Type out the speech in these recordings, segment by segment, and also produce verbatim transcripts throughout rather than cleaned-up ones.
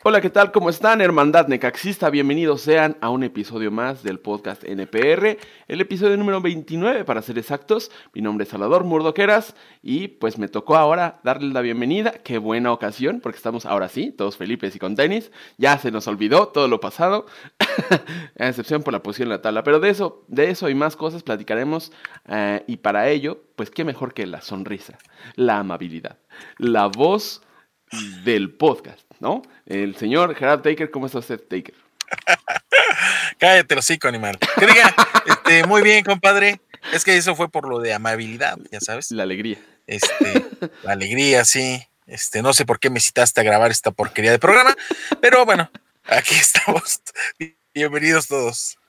Hola, ¿qué tal? ¿Cómo están? Hermandad Necaxista, bienvenidos sean a un episodio más del podcast N P R, el episodio número veintinueve para ser exactos. Mi nombre es Salvador Murdoqueras y pues me tocó ahora darles la bienvenida. Qué buena ocasión, porque estamos ahora sí, todos felices y con tenis. Ya se nos olvidó todo lo pasado, a excepción por la posición en la tabla. Pero de eso, de eso y más cosas platicaremos eh, y para ello, pues qué mejor que la sonrisa, la amabilidad, la voz del podcast, ¿no? El señor Gerard Taker. ¿Cómo está usted, Taker? Cállate el hocico, animal. Que diga, este, muy bien, compadre. Es que eso fue por lo de amabilidad, ya sabes. La alegría. Este, la alegría, sí. Este, no sé por qué me citaste a grabar esta porquería de programa, pero bueno, aquí estamos. Bienvenidos todos.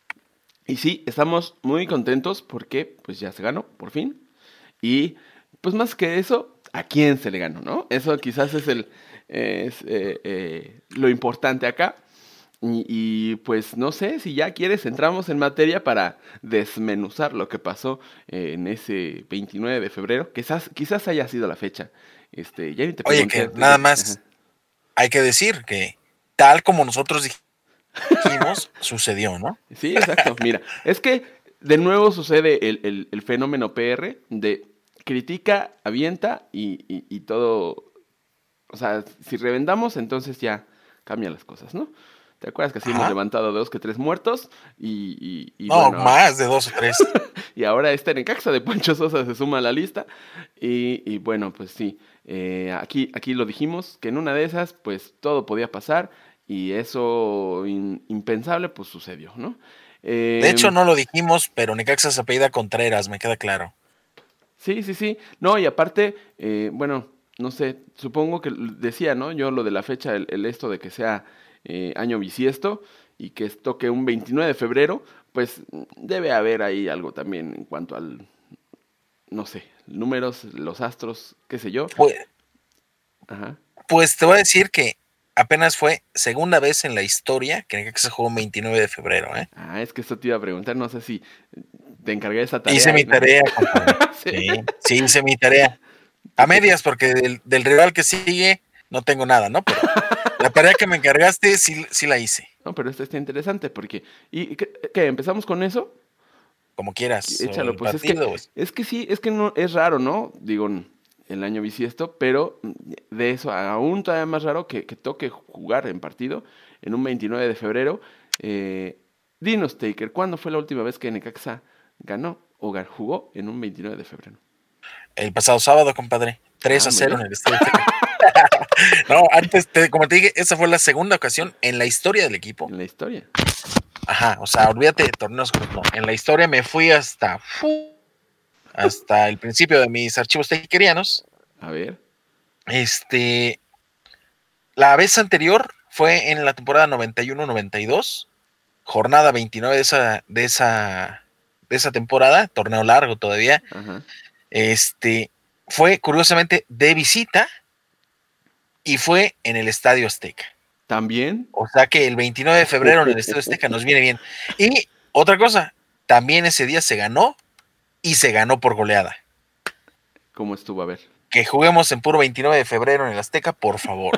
Y sí, estamos muy contentos porque pues ya se ganó, por fin. Y pues más que eso, ¿a quién se le ganó, no? Eso quizás es el es, eh, eh, lo importante acá. Y, y pues no sé, si ya quieres, entramos en materia para desmenuzar lo que pasó eh, en ese veintinueve de febrero. Quizás, quizás haya sido la fecha. Este, ya ni te Oye, pregunté, que nada Taker. más Ajá. hay que decir que tal como nosotros dijimos, sucedió, ¿no? Sí, exacto. Mira, es que de nuevo sucede el, el- el fenómeno P R de critica, avienta y, y- y todo. O sea, si revendamos, entonces ya cambian las cosas, ¿no? ¿Te acuerdas que así hemos Ajá. levantado dos que tres muertos? Y, y- y No, bueno, ahora, más de dos o tres. y ahora este Necaxa de Poncho Sosa se suma a la lista. Y, y bueno, pues sí, eh, aquí, aquí lo dijimos, que en una de esas, pues todo podía pasar. Y eso in- impensable, pues sucedió, ¿no? De hecho, Eh, no lo dijimos, pero Necaxa se apellida Contreras, me queda claro. Sí, sí, sí. No, y aparte, eh, bueno, no sé, supongo que l- decía, ¿no? Yo lo de la fecha, el, el esto de que sea eh, año bisiesto y que toque un veintinueve de febrero, pues mm, debe haber ahí algo también en cuanto al, no sé, números, los astros, qué sé yo. Pues, Ajá. pues te voy a decir que apenas fue segunda vez en la historia que Necaxa jugó un veintinueve de febrero, ¿eh? Ah, es que esto te iba a preguntar, no sé si te encargué esa Hice tarea mi y no. tarea, compadre. Sí. Sí, sí, hice mi tarea. A ¿Qué te pa- medias, porque del, del rival que sigue no tengo nada, ¿no? Pero la tarea que me encargaste sí, sí la hice. No, pero esto está interesante porque, ¿y qué, qué, empezamos con eso? Como quieras, o Échalo, el pues es que, partido, pues. es que sí, es que no, es raro, ¿no? Digo, el año bisiesto, pero de eso aún todavía más raro que, que toque jugar en partido en un veintinueve de febrero. Eh, dinos, Taker, ¿cuándo fue la última vez que Necaxa ganó o ga- jugó en un veintinueve de febrero? El pasado sábado, compadre. tres Ah, a muy cero bien. en el Estadio Azteca. No, antes, te- como te dije, esa fue la segunda ocasión en la historia del equipo. En la historia. Ajá, o sea, olvídate de torneos, no. En la historia me fui hasta, fu- hasta el principio de mis archivos tequerianos. A ver. Este, la vez anterior fue en la temporada noventa y uno noventa y dos, jornada veintinueve de esa, de esa, de esa temporada, torneo largo todavía. Ajá. Este, fue curiosamente de visita y fue en el Estadio Azteca. ¿También? O sea que el veintinueve de febrero en el Estadio Azteca nos viene bien. Y otra cosa, también ese día se ganó y se ganó por goleada. ¿Cómo estuvo? A ver. Que juguemos en puro veintinueve de febrero en el Azteca, por favor.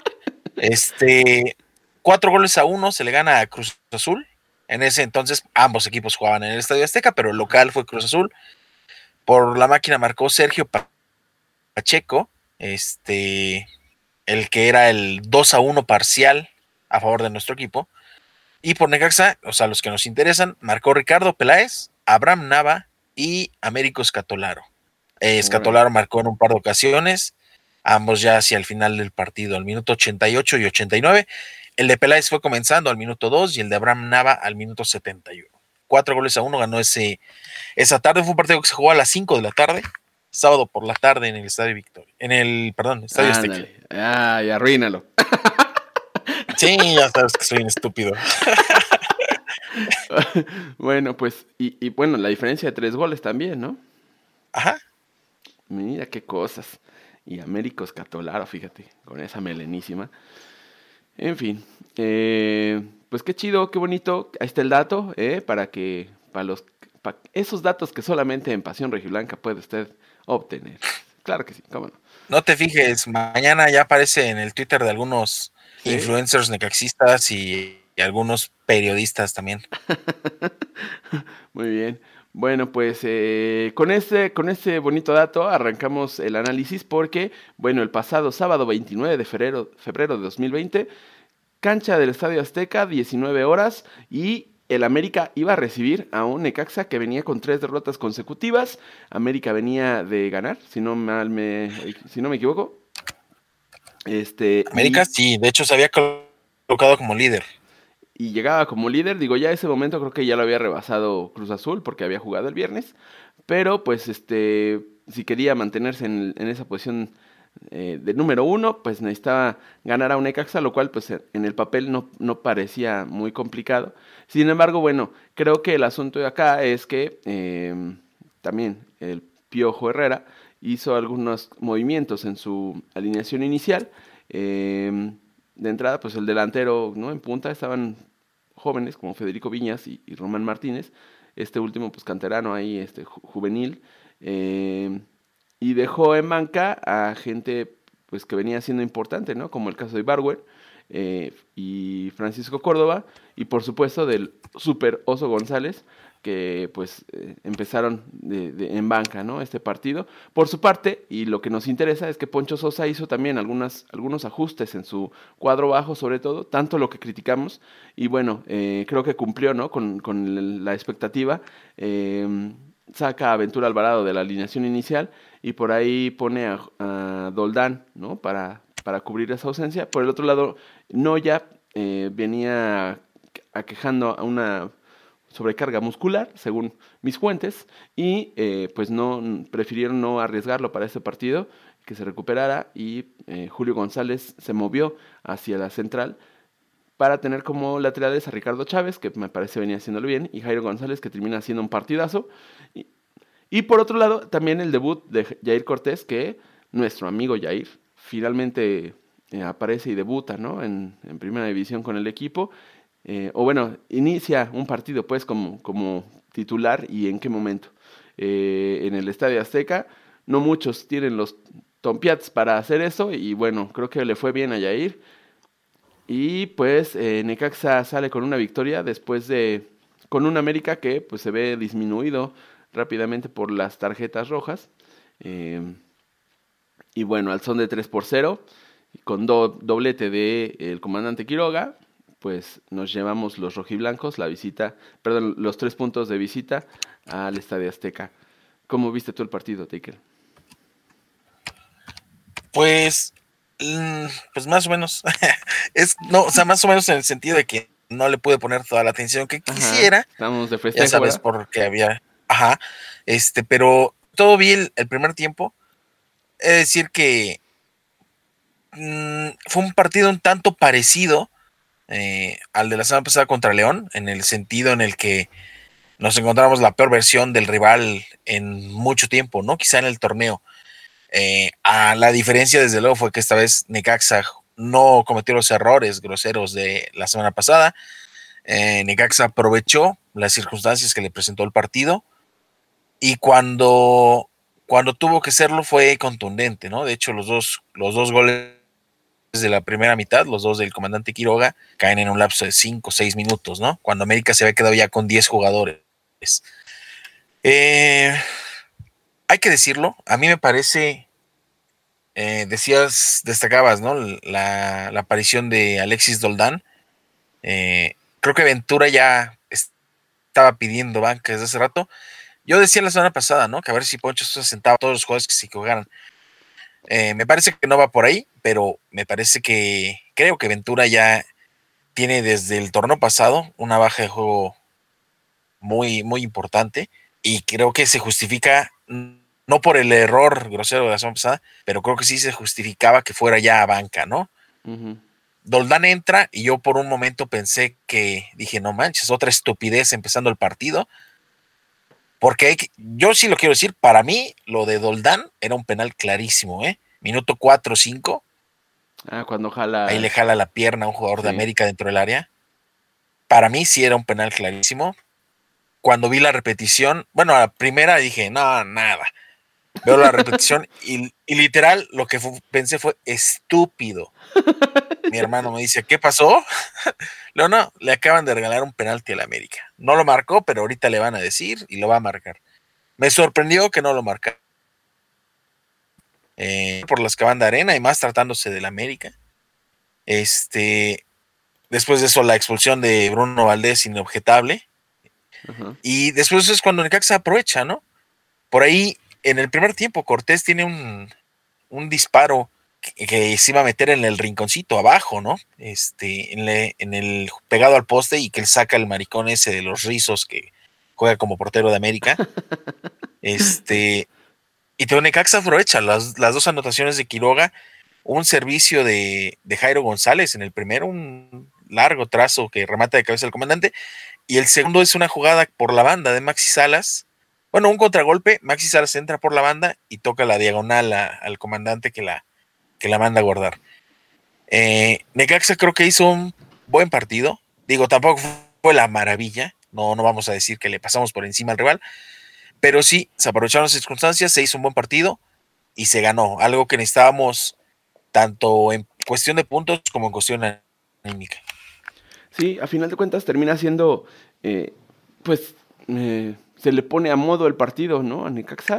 Este, cuatro goles a uno se le gana a Cruz Azul. En ese entonces ambos equipos jugaban en el Estadio Azteca, pero el local fue Cruz Azul. Por la máquina marcó Sergio Pacheco, este, el que era el dos a uno parcial a favor de nuestro equipo. Y por Necaxa, o sea, los que nos interesan, marcó Ricardo Peláez, Abraham Nava y Américo Escatolaro. Eh, Órale. Escatolaro marcó en un par de ocasiones, ambos ya hacia el final del partido, al minuto ochenta y ocho y ochenta y nueve. El de Peláez fue comenzando al minuto dos y el de Abraham Nava al minuto setenta y uno. Cuatro goles a uno ganó ese, esa tarde. Fue un partido que se jugó a las cinco de la tarde, sábado por la tarde en el Estadio Victoria. En el, perdón, Estadio Azteca. Ándale. Ay, arruínalo. Sí, ya sabes que soy un estúpido. Bueno, pues, y, y bueno, la diferencia de tres goles también, ¿no? Ajá. Mira qué cosas. Y Américo Escatolaro, fíjate, con esa melenísima. En fin, eh, pues qué chido, qué bonito. Ahí está el dato, ¿eh? Para que, para los, para esos datos que solamente en Pasión Rojiblanca puede usted obtener. Claro que sí, cómo no. No te fijes, mañana ya aparece en el Twitter de algunos ¿Sí? Influencers necaxistas y, y algunos periodistas también. Muy bien. Bueno, pues eh, con, este, con este bonito dato arrancamos el análisis porque, bueno, el pasado sábado veintinueve de febrero, febrero de dos mil veinte, cancha del Estadio Azteca, diecinueve horas, y el América iba a recibir a un Necaxa que venía con tres derrotas consecutivas. América venía de ganar, si no, mal me, si no me equivoco. Este, América, y, sí, de hecho se había colocado como líder. Y llegaba como líder, digo, ya ese momento creo que ya lo había rebasado Cruz Azul porque había jugado el viernes, pero pues este, si quería mantenerse en, en esa posición eh, de número uno, pues necesitaba ganar a un Necaxa, lo cual pues en el papel no, no parecía muy complicado. Sin embargo, bueno, creo que el asunto de acá es que eh, también el Piojo Herrera hizo algunos movimientos en su alineación inicial. Eh, de entrada, pues el delantero, ¿no? En punta estaban jóvenes como Federico Viñas y, y Román Martínez. Este último, pues canterano ahí, este ju- juvenil. Eh, y dejó en banca a gente pues que venía siendo importante, ¿no? Como el caso de Barwer eh, y Francisco Córdoba. Y por supuesto del Super Oso González, que pues eh, empezaron de, de, en banca, ¿no? Este partido. Por su parte, y lo que nos interesa es que Poncho Sosa hizo también algunas, algunos ajustes en su cuadro bajo, sobre todo, tanto lo que criticamos, y bueno, eh, creo que cumplió, ¿no? Con, con la expectativa. Eh, saca a Ventura Alvarado de la alineación inicial y por ahí pone a, a Doldán, ¿no? Para, para cubrir esa ausencia. Por el otro lado, Noya eh, venía aquejando a una sobrecarga muscular, según mis fuentes, y eh, pues no prefirieron no arriesgarlo para ese partido, que se recuperara, y eh, Julio González se movió hacia la central para tener como laterales a Ricardo Chávez, que me parece venía haciéndolo bien, y Jairo González, que termina haciendo un partidazo. Y, y por otro lado, también el debut de Jair Cortés, que nuestro amigo Jair finalmente eh, aparece y debuta, ¿no? En, en primera división con el equipo. Eh, o bueno, inicia un partido pues como, como titular y en qué momento. Eh, en el Estadio Azteca, no muchos tienen los tompiats para hacer eso y bueno, creo que le fue bien a Jair. Y pues eh, Necaxa sale con una victoria después de, con un América que pues se ve disminuido rápidamente por las tarjetas rojas. Eh, y bueno, al son de tres por cero, con do, doblete de el comandante Quiroga, pues nos llevamos los rojiblancos la visita, perdón, los tres puntos de visita al Estadio Azteca. ¿Cómo viste tú el partido, Taker? Pues, pues más o menos. es, no, o sea, más o menos en el sentido de que no le pude poner toda la atención que Ajá, quisiera. estamos de festejo, Ya sabes, ¿verdad? porque había. Ajá. Este, pero todo vi el, el primer tiempo. Es decir, que mmm, fue un partido un tanto parecido eh, al de la semana pasada contra León, en el sentido en el que nos encontramos la peor versión del rival en mucho tiempo, ¿no? Quizá en el torneo. Eh, a la diferencia, desde luego, fue que esta vez Necaxa no cometió los errores groseros de la semana pasada. Eh, Necaxa aprovechó las circunstancias que le presentó el partido y cuando, cuando tuvo que serlo fue contundente, ¿no? De hecho, los dos, los dos goles de la primera mitad, los dos del comandante Quiroga, caen en un lapso de cinco o seis minutos, ¿no? Cuando América se había quedado ya con diez jugadores. Eh, hay que decirlo, a mí me parece, eh, decías, destacabas, ¿no? La, la aparición de Alexis Doldán. Eh, creo que Ventura ya estaba pidiendo banca desde hace rato. Yo decía la semana pasada, ¿no? Que a ver si Poncho se sentaba a todos los jugadores que se jugaran. Eh, me parece que no va por ahí, pero me parece que creo que Ventura ya tiene desde el torneo pasado una baja de juego muy, muy importante y creo que se justifica no por el error grosero de la semana pasada, pero creo que sí se justificaba que fuera ya a banca, ¿no? Uh-huh. Doldán entra y yo por un momento pensé que dije, no manches, otra estupidez empezando el partido. Porque hay que, yo sí lo quiero decir, para mí lo de Doldán era un penal clarísimo, ¿eh? Minuto cuatro o cinco. Ah, cuando Ahí jala. le jala la pierna a un jugador de Sí. América dentro del área. Para mí sí era un penal clarísimo. Cuando vi la repetición, bueno, a la primera dije, no, nada. Veo la repetición y, y literal lo que fue, pensé fue estúpido. Mi hermano me dice, ¿qué pasó? No, no, le acaban de regalar un penalti al América. No lo marcó, pero ahorita le van a decir y lo va a marcar. Me sorprendió que no lo marcara. Eh, por las que van de arena y más tratándose del América. Este, después de eso la expulsión de Bruno Valdés inobjetable. Uh-huh. Y después es cuando Necaxa aprovecha, ¿no? Por ahí, en el primer tiempo, Cortés tiene un, un disparo que, que se iba a meter en el rinconcito abajo, ¿no? Este, en, le, en el pegado al poste y que él saca el maricón ese de los rizos que juega como portero de América. Este, y Teo Necaxa aprovecha las, las dos anotaciones de Quiroga, un servicio de, de Jairo González en el primero, un largo trazo que remata de cabeza al comandante, y el segundo es una jugada por la banda de Maxi Salas. Bueno, un contragolpe, Maxi Salas entra por la banda y toca la diagonal a, al comandante que la, que la manda a guardar. Eh, Necaxa creo que hizo un buen partido. Digo, tampoco fue la maravilla. No, no vamos a decir que le pasamos por encima al rival. Pero sí, se aprovecharon las circunstancias, se hizo un buen partido y se ganó. Algo que necesitábamos tanto en cuestión de puntos como en cuestión anímica. Sí, a final de cuentas termina siendo, eh, pues, eh, se le pone a modo el partido, ¿no? A Necaxa.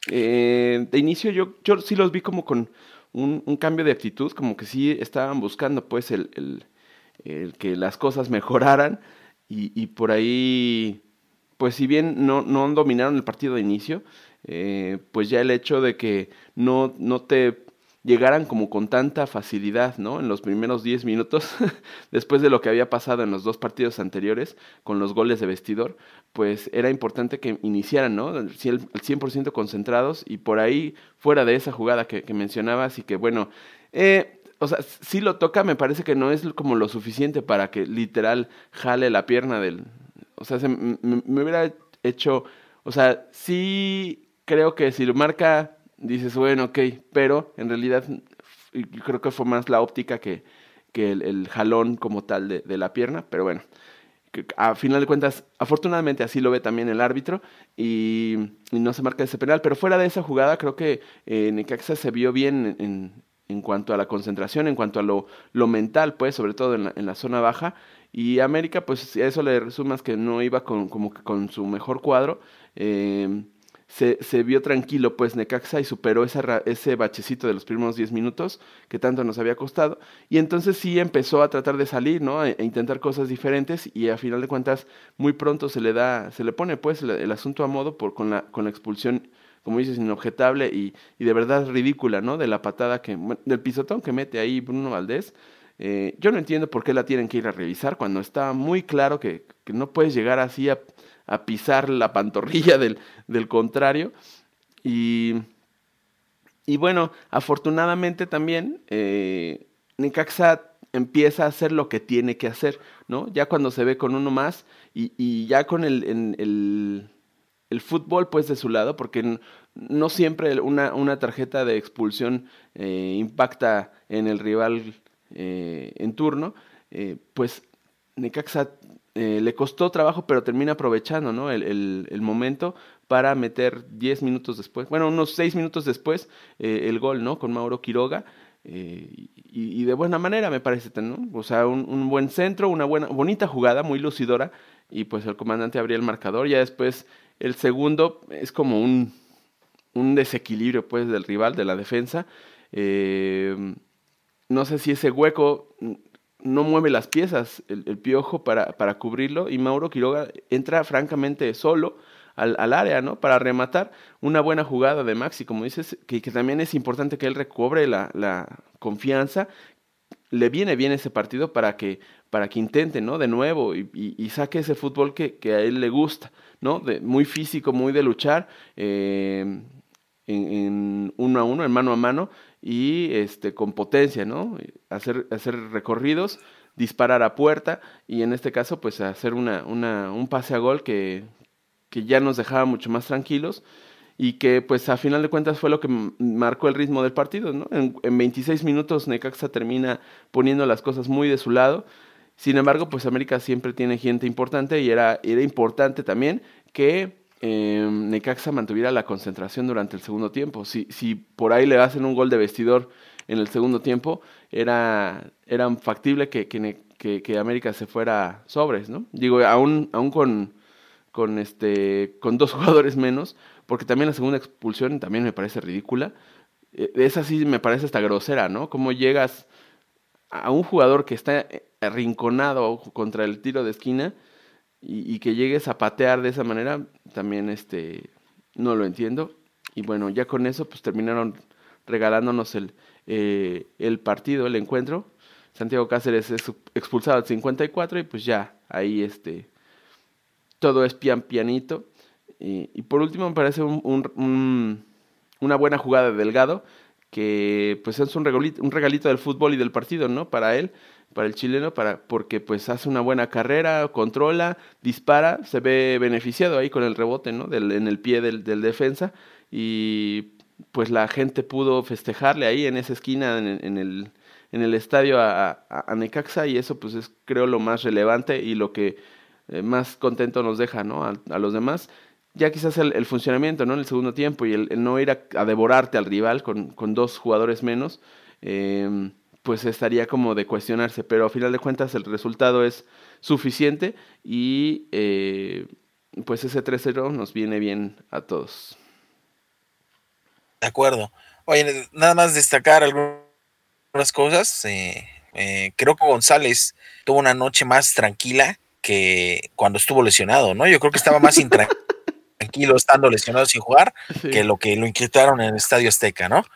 Eh, de inicio yo, yo sí los vi como con un, un cambio de actitud, como que sí estaban buscando, pues, el, el, el que las cosas mejoraran y, y por ahí, pues, si bien no, no dominaron el partido de inicio, eh, pues ya el hecho de que no, no te llegaran como con tanta facilidad, ¿no? En los primeros diez minutos, después de lo que había pasado en los dos partidos anteriores, con los goles de vestidor, pues era importante que iniciaran, ¿no? Al cien por ciento concentrados y por ahí, fuera de esa jugada que, que mencionabas y que, bueno, eh, o sea, sí lo toca, me parece que no es como lo suficiente para que literal jale la pierna del... O sea, se, me, me hubiera hecho... O sea, sí creo que si lo marca... Dices, bueno, ok, pero en realidad yo creo que fue más la óptica que, que el, el jalón como tal de, de la pierna, pero bueno, que a final de cuentas, afortunadamente así lo ve también el árbitro y, y no se marca ese penal, pero fuera de esa jugada creo que eh, Necaxa se vio bien en, en, en cuanto a la concentración, en cuanto a lo, lo mental, pues, sobre todo en la, en la zona baja, y América, pues, a eso le resumas que no iba con, como que con su mejor cuadro, eh, Se, se vio tranquilo, pues Necaxa y superó esa, ese bachecito de los primeros diez minutos que tanto nos había costado. Y entonces sí empezó a tratar de salir, ¿no? A, a intentar cosas diferentes y a final de cuentas muy pronto se le da, se le pone pues el, el asunto a modo por, con, la, con la expulsión, como dices, inobjetable y, y de verdad ridícula, ¿no? De la patada, que del pisotón que mete ahí Bruno Valdés. Eh, yo no entiendo por qué la tienen que ir a revisar cuando está muy claro que, que no puedes llegar así a a pisar la pantorrilla del, del contrario. Y, y bueno, afortunadamente también eh, Necaxa empieza a hacer lo que tiene que hacer, ¿no? Ya cuando se ve con uno más y, y ya con el, el, el, el fútbol pues de su lado, porque no siempre una, una tarjeta de expulsión eh, impacta en el rival eh, en turno, eh, pues Necaxa eh, le costó trabajo, pero termina aprovechando, ¿no? el, el, el momento para meter diez minutos después, bueno, unos seis minutos después, eh, el gol, ¿no? Con Mauro Quiroga, eh, y, y de buena manera, me parece, ¿no? O sea, un, un buen centro, una buena, bonita jugada, muy lucidora, y pues el comandante abría el marcador, ya después el segundo es como un, un desequilibrio, pues, del rival, de la defensa, eh, no sé si ese hueco no mueve las piezas el, el Piojo para, para cubrirlo y Mauro Quiroga entra francamente solo al, al área, ¿no? Para rematar una buena jugada de Maxi, como dices, que, que también es importante que él recobre la, la confianza. Le viene bien ese partido para que, para que intente, ¿no? De nuevo y, y, y saque ese fútbol que, que a él le gusta, ¿no? De, muy físico, muy de luchar, eh, en, en uno a uno, en mano a mano, y este con potencia, ¿no? Hacer, hacer recorridos, disparar a puerta y en este caso pues hacer una, una, un pase a gol que, que ya nos dejaba mucho más tranquilos y que pues a final de cuentas fue lo que marcó el ritmo del partido, ¿no? En, en veintiséis minutos Necaxa termina poniendo las cosas muy de su lado, sin embargo pues América siempre tiene gente importante y era, era importante también que eh, Necaxa mantuviera la concentración durante el segundo tiempo. Si, si por ahí le hacen un gol de vestidor en el segundo tiempo, era, era factible que, que, que, que América se fuera sobres, ¿no? Digo, aún, aún con, con, este, con dos jugadores menos, porque también la segunda expulsión también me parece ridícula. Eh, esa sí me parece hasta grosera, ¿no? Cómo llegas a un jugador que está arrinconado contra el tiro de esquina y, y que llegues a patear de esa manera, también este, no lo entiendo. Y bueno, ya con eso pues terminaron regalándonos el, eh, el partido, el encuentro. Santiago Cáceres es expulsado al cincuenta y cuatro y pues ya, ahí este, todo es pian pianito. Y, y por último me parece un, un, un, una buena jugada de Delgado, que pues es un regalito, un regalito del fútbol y del partido, ¿no? Para él, para el chileno, para, porque pues hace una buena carrera, controla, dispara, se ve beneficiado ahí con el rebote, ¿no? Del, en el pie del, del defensa y pues la gente pudo festejarle ahí en esa esquina, en, en el, en el estadio a, a, a Necaxa y eso pues es creo lo más relevante y lo que eh, más contento nos deja, ¿no? A, a los demás ya quizás el, el funcionamiento, ¿no? En el segundo tiempo y el, el no ir a, a, devorarte al rival con, con dos jugadores menos, eh, pues estaría como de cuestionarse, pero a final de cuentas el resultado es suficiente y eh, pues ese tres cero nos viene bien a todos. De acuerdo. Oye, nada más destacar algunas cosas. Eh, eh, creo que González tuvo una noche más tranquila que cuando estuvo lesionado, ¿no? Yo creo que estaba más intranquilo tranquilo estando lesionado sin jugar, sí, que lo que lo inquietaron en el Estadio Azteca, ¿no?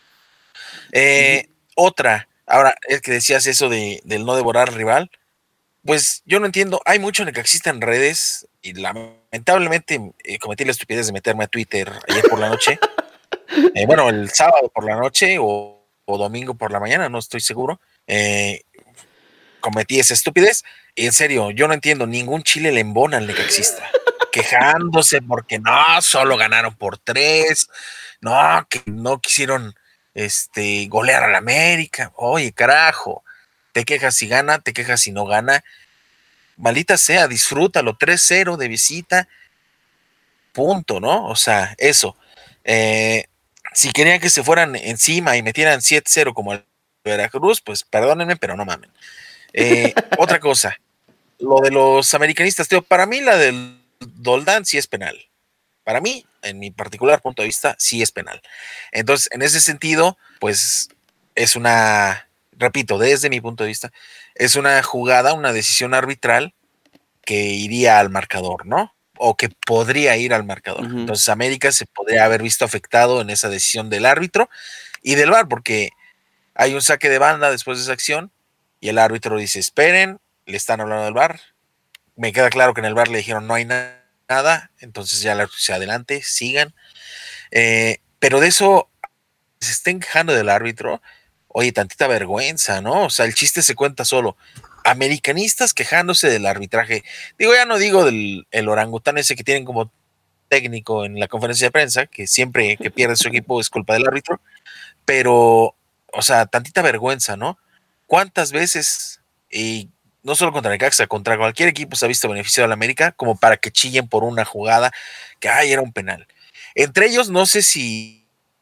Eh, uh-huh. Otra, ahora es que decías eso de, del no devorar al rival, pues yo no entiendo, hay mucho necaxista en redes y lamentablemente eh, cometí la estupidez de meterme a Twitter ayer por la noche, eh, bueno, el sábado por la noche o, o domingo por la mañana, no estoy seguro, eh, cometí esa estupidez, y en serio, yo no entiendo, ningún chile le embona al necaxista. Quejándose porque no, solo ganaron por tres, no, que no quisieron este, golear a la América. Oye, carajo, te quejas si gana, te quejas si no gana. Maldita sea, disfrútalo, tres cero de visita, punto, ¿no? O sea, eso. Eh, si querían que se fueran encima y metieran siete cero como el Veracruz, pues perdónenme, pero no mamen. Eh, otra cosa, lo de los americanistas, tío, para mí la del Doldán sí es penal. Para mí, en mi particular punto de vista, sí es penal. Entonces, en ese sentido, pues es una, repito, desde mi punto de vista, es una jugada, una decisión arbitral que iría al marcador, ¿no? O que podría ir al marcador. Uh-huh. Entonces, América se podría haber visto afectado en esa decisión del árbitro y del V A R, porque hay un saque de banda después de esa acción y el árbitro dice, esperen, le están hablando del V A R. Me queda claro que en el V A R le dijeron no hay nada, nada entonces ya la, se adelante, sigan. Eh, pero de eso se estén quejando del árbitro, oye, tantita vergüenza, ¿no? O sea, el chiste se cuenta solo. Americanistas quejándose del arbitraje. Digo, ya no digo del el orangután ese que tienen como técnico en la conferencia de prensa, que siempre que pierde su equipo es culpa del árbitro, pero, o sea, tantita vergüenza, ¿no? ¿Cuántas veces, y no solo contra Necaxa, contra cualquier equipo se ha visto beneficiado a la América como para que chillen por una jugada que, ay, era un penal? Entre ellos, no sé si,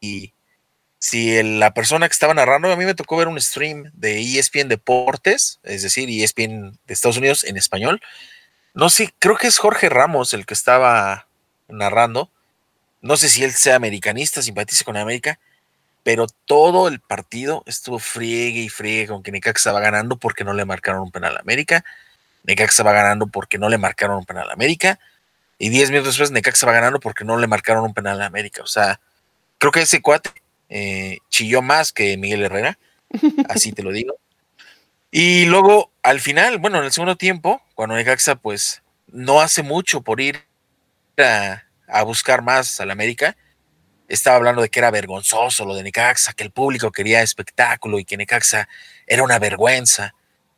si el, la persona que estaba narrando, a mí me tocó ver un stream de E S P N Deportes, es decir, E S P N de Estados Unidos en español. No sé, creo que es Jorge Ramos el que estaba narrando. No sé si él sea americanista, simpatiza con América, pero todo el partido estuvo friegue y friegue con que Necaxa va ganando porque no le marcaron un penal a América. Necaxa va ganando porque no le marcaron un penal a América. Y diez minutos después Necaxa va ganando porque no le marcaron un penal a América. O sea, creo que ese cuate eh, chilló más que Miguel Herrera. Así te lo digo. Y luego, al final, bueno, en el segundo tiempo, cuando Necaxa pues no hace mucho por ir a, a buscar más al América, estaba hablando de que era vergonzoso lo de Necaxa, que el público quería espectáculo y que Necaxa era una vergüenza.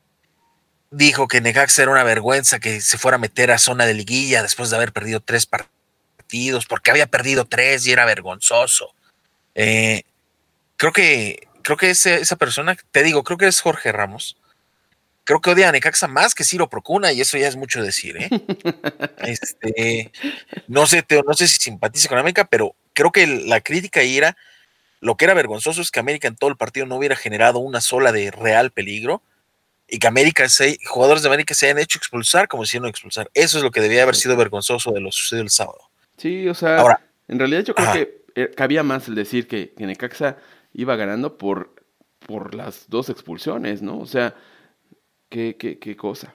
Dijo que Necaxa era una vergüenza que se fuera a meter a zona de liguilla después de haber perdido tres partidos, porque había perdido tres y era vergonzoso. Eh, creo que, creo que ese, esa persona, te digo, creo que es Jorge Ramos, creo que odia a Necaxa más que Ciro Procuna, y eso ya es mucho decir, ¿eh? este, no sé, te, no sé si simpatiza con América, pero creo que la crítica ahí era, lo que era vergonzoso es que América en todo el partido no hubiera generado una sola de real peligro, y que América se, jugadores de América se hayan hecho expulsar como si no expulsar. Eso es lo que debía haber sido vergonzoso de lo sucedido el sábado. Sí, o sea, Ahora, en realidad yo creo ajá. que eh, cabía más el decir que, que Necaxa iba ganando por, por las dos expulsiones, ¿no? O sea, qué, qué, qué cosa.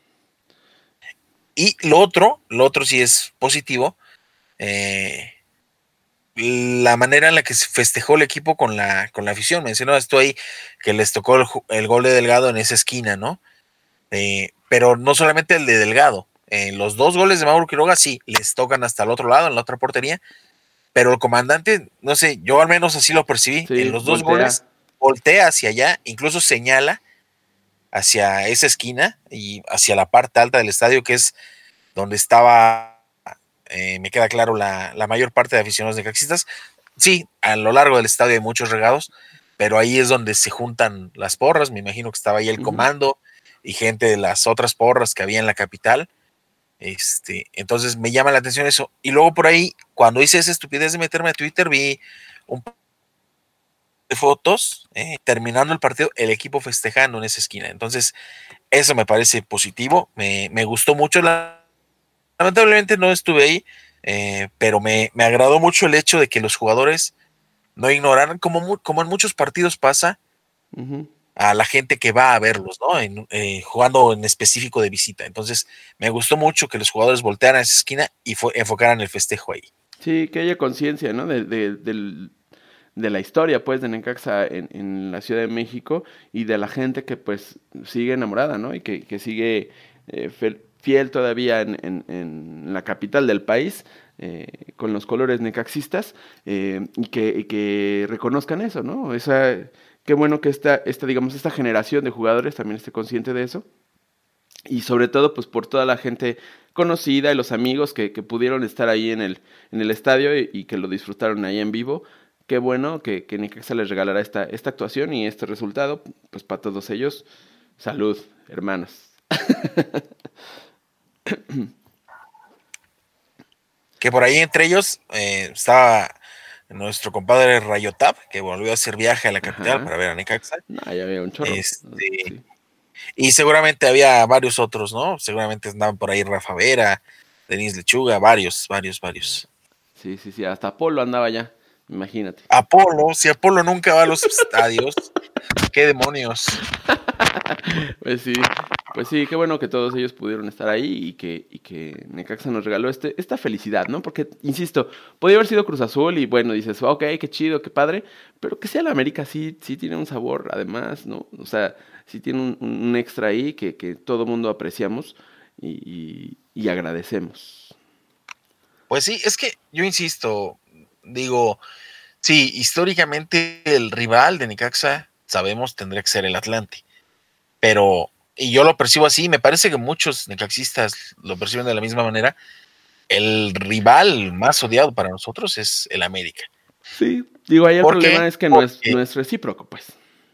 Y lo otro, lo otro sí es positivo, eh, la manera en la que se festejó el equipo con la, con la afición. Mencionabas esto ahí que les tocó el, el gol de Delgado en esa esquina, ¿no? Eh, pero no solamente el de Delgado, eh, los dos goles de Mauro Quiroga sí, les tocan hasta el otro lado, en la otra portería, pero el comandante, no sé, yo al menos así lo percibí, en Sí, los dos voltea. goles voltea hacia allá, incluso señala hacia esa esquina y hacia la parte alta del estadio, que es donde estaba, eh, me queda claro, la, la mayor parte de aficionados necaxistas. Sí, a lo largo del estadio hay muchos regados, pero ahí es donde se juntan las porras. Me imagino que estaba ahí el Ujú. comando y gente de las otras porras que había en la capital. Este, entonces me llama la atención eso. Y luego por ahí, cuando hice esa estupidez de meterme a Twitter, vi un par de fotos, eh, terminando el partido, el equipo festejando en esa esquina. Entonces, eso me parece positivo. Me, me gustó mucho. La, lamentablemente no estuve ahí, eh, pero me, me agradó mucho el hecho de que los jugadores no ignoraran, como, como en muchos partidos pasa, Ujú. a la gente que va a verlos, ¿no? En, eh, jugando en específico de visita. Entonces, me gustó mucho que los jugadores voltearan a esa esquina y fue, enfocaran el festejo ahí. Sí, que haya conciencia, ¿no? De, de, del- de la historia, pues, de Necaxa en, en la Ciudad de México y de la gente que, pues, sigue enamorada, ¿no? Y que, que sigue eh, fel- fiel todavía en, en- en la capital del país, eh, con los colores necaxistas, eh, y que, y que reconozcan eso, ¿no? Esa, qué bueno que esta, esta, digamos, esta generación de jugadores también esté consciente de eso. Y sobre todo, pues por toda la gente conocida y los amigos que, que pudieron estar ahí en el, en el estadio y, y que lo disfrutaron ahí en vivo. Qué bueno que, que Necaxa les regalará esta, esta actuación y este resultado, pues para todos ellos. Salud, hermanos. Que por ahí entre ellos eh, estaba nuestro compadre Rayotap, que volvió a hacer viaje a la capital Ajá. para ver a Necaxa. No, ya había un chorro. Este, Sí. y seguramente había varios otros, ¿no? Seguramente andaban por ahí Rafa Vera, Denis Lechuga, varios, varios, varios. Sí, sí, sí. Hasta Apolo andaba ya. Imagínate. Apolo, si Apolo nunca va a los estadios, ¿qué demonios? Pues sí, pues sí, qué bueno que todos ellos pudieron estar ahí y que, y que Necaxa nos regaló este, esta felicidad, ¿no? Porque, insisto, podía haber sido Cruz Azul y bueno, dices, ok, qué chido, qué padre, pero que sea la América sí, sí tiene un sabor, además, ¿no? O sea, sí tiene un, un extra ahí que, que todo mundo apreciamos y, y, y agradecemos. Pues sí, es que yo insisto, digo, sí, históricamente el rival de Necaxa, sabemos, tendría que ser el Atlante, pero, y yo lo percibo así, me parece que muchos necaxistas lo perciben de la misma manera, el rival más odiado para nosotros es el América. Sí, digo, ahí el ¿Por qué? problema es que no es, Porque, no es recíproco, pues.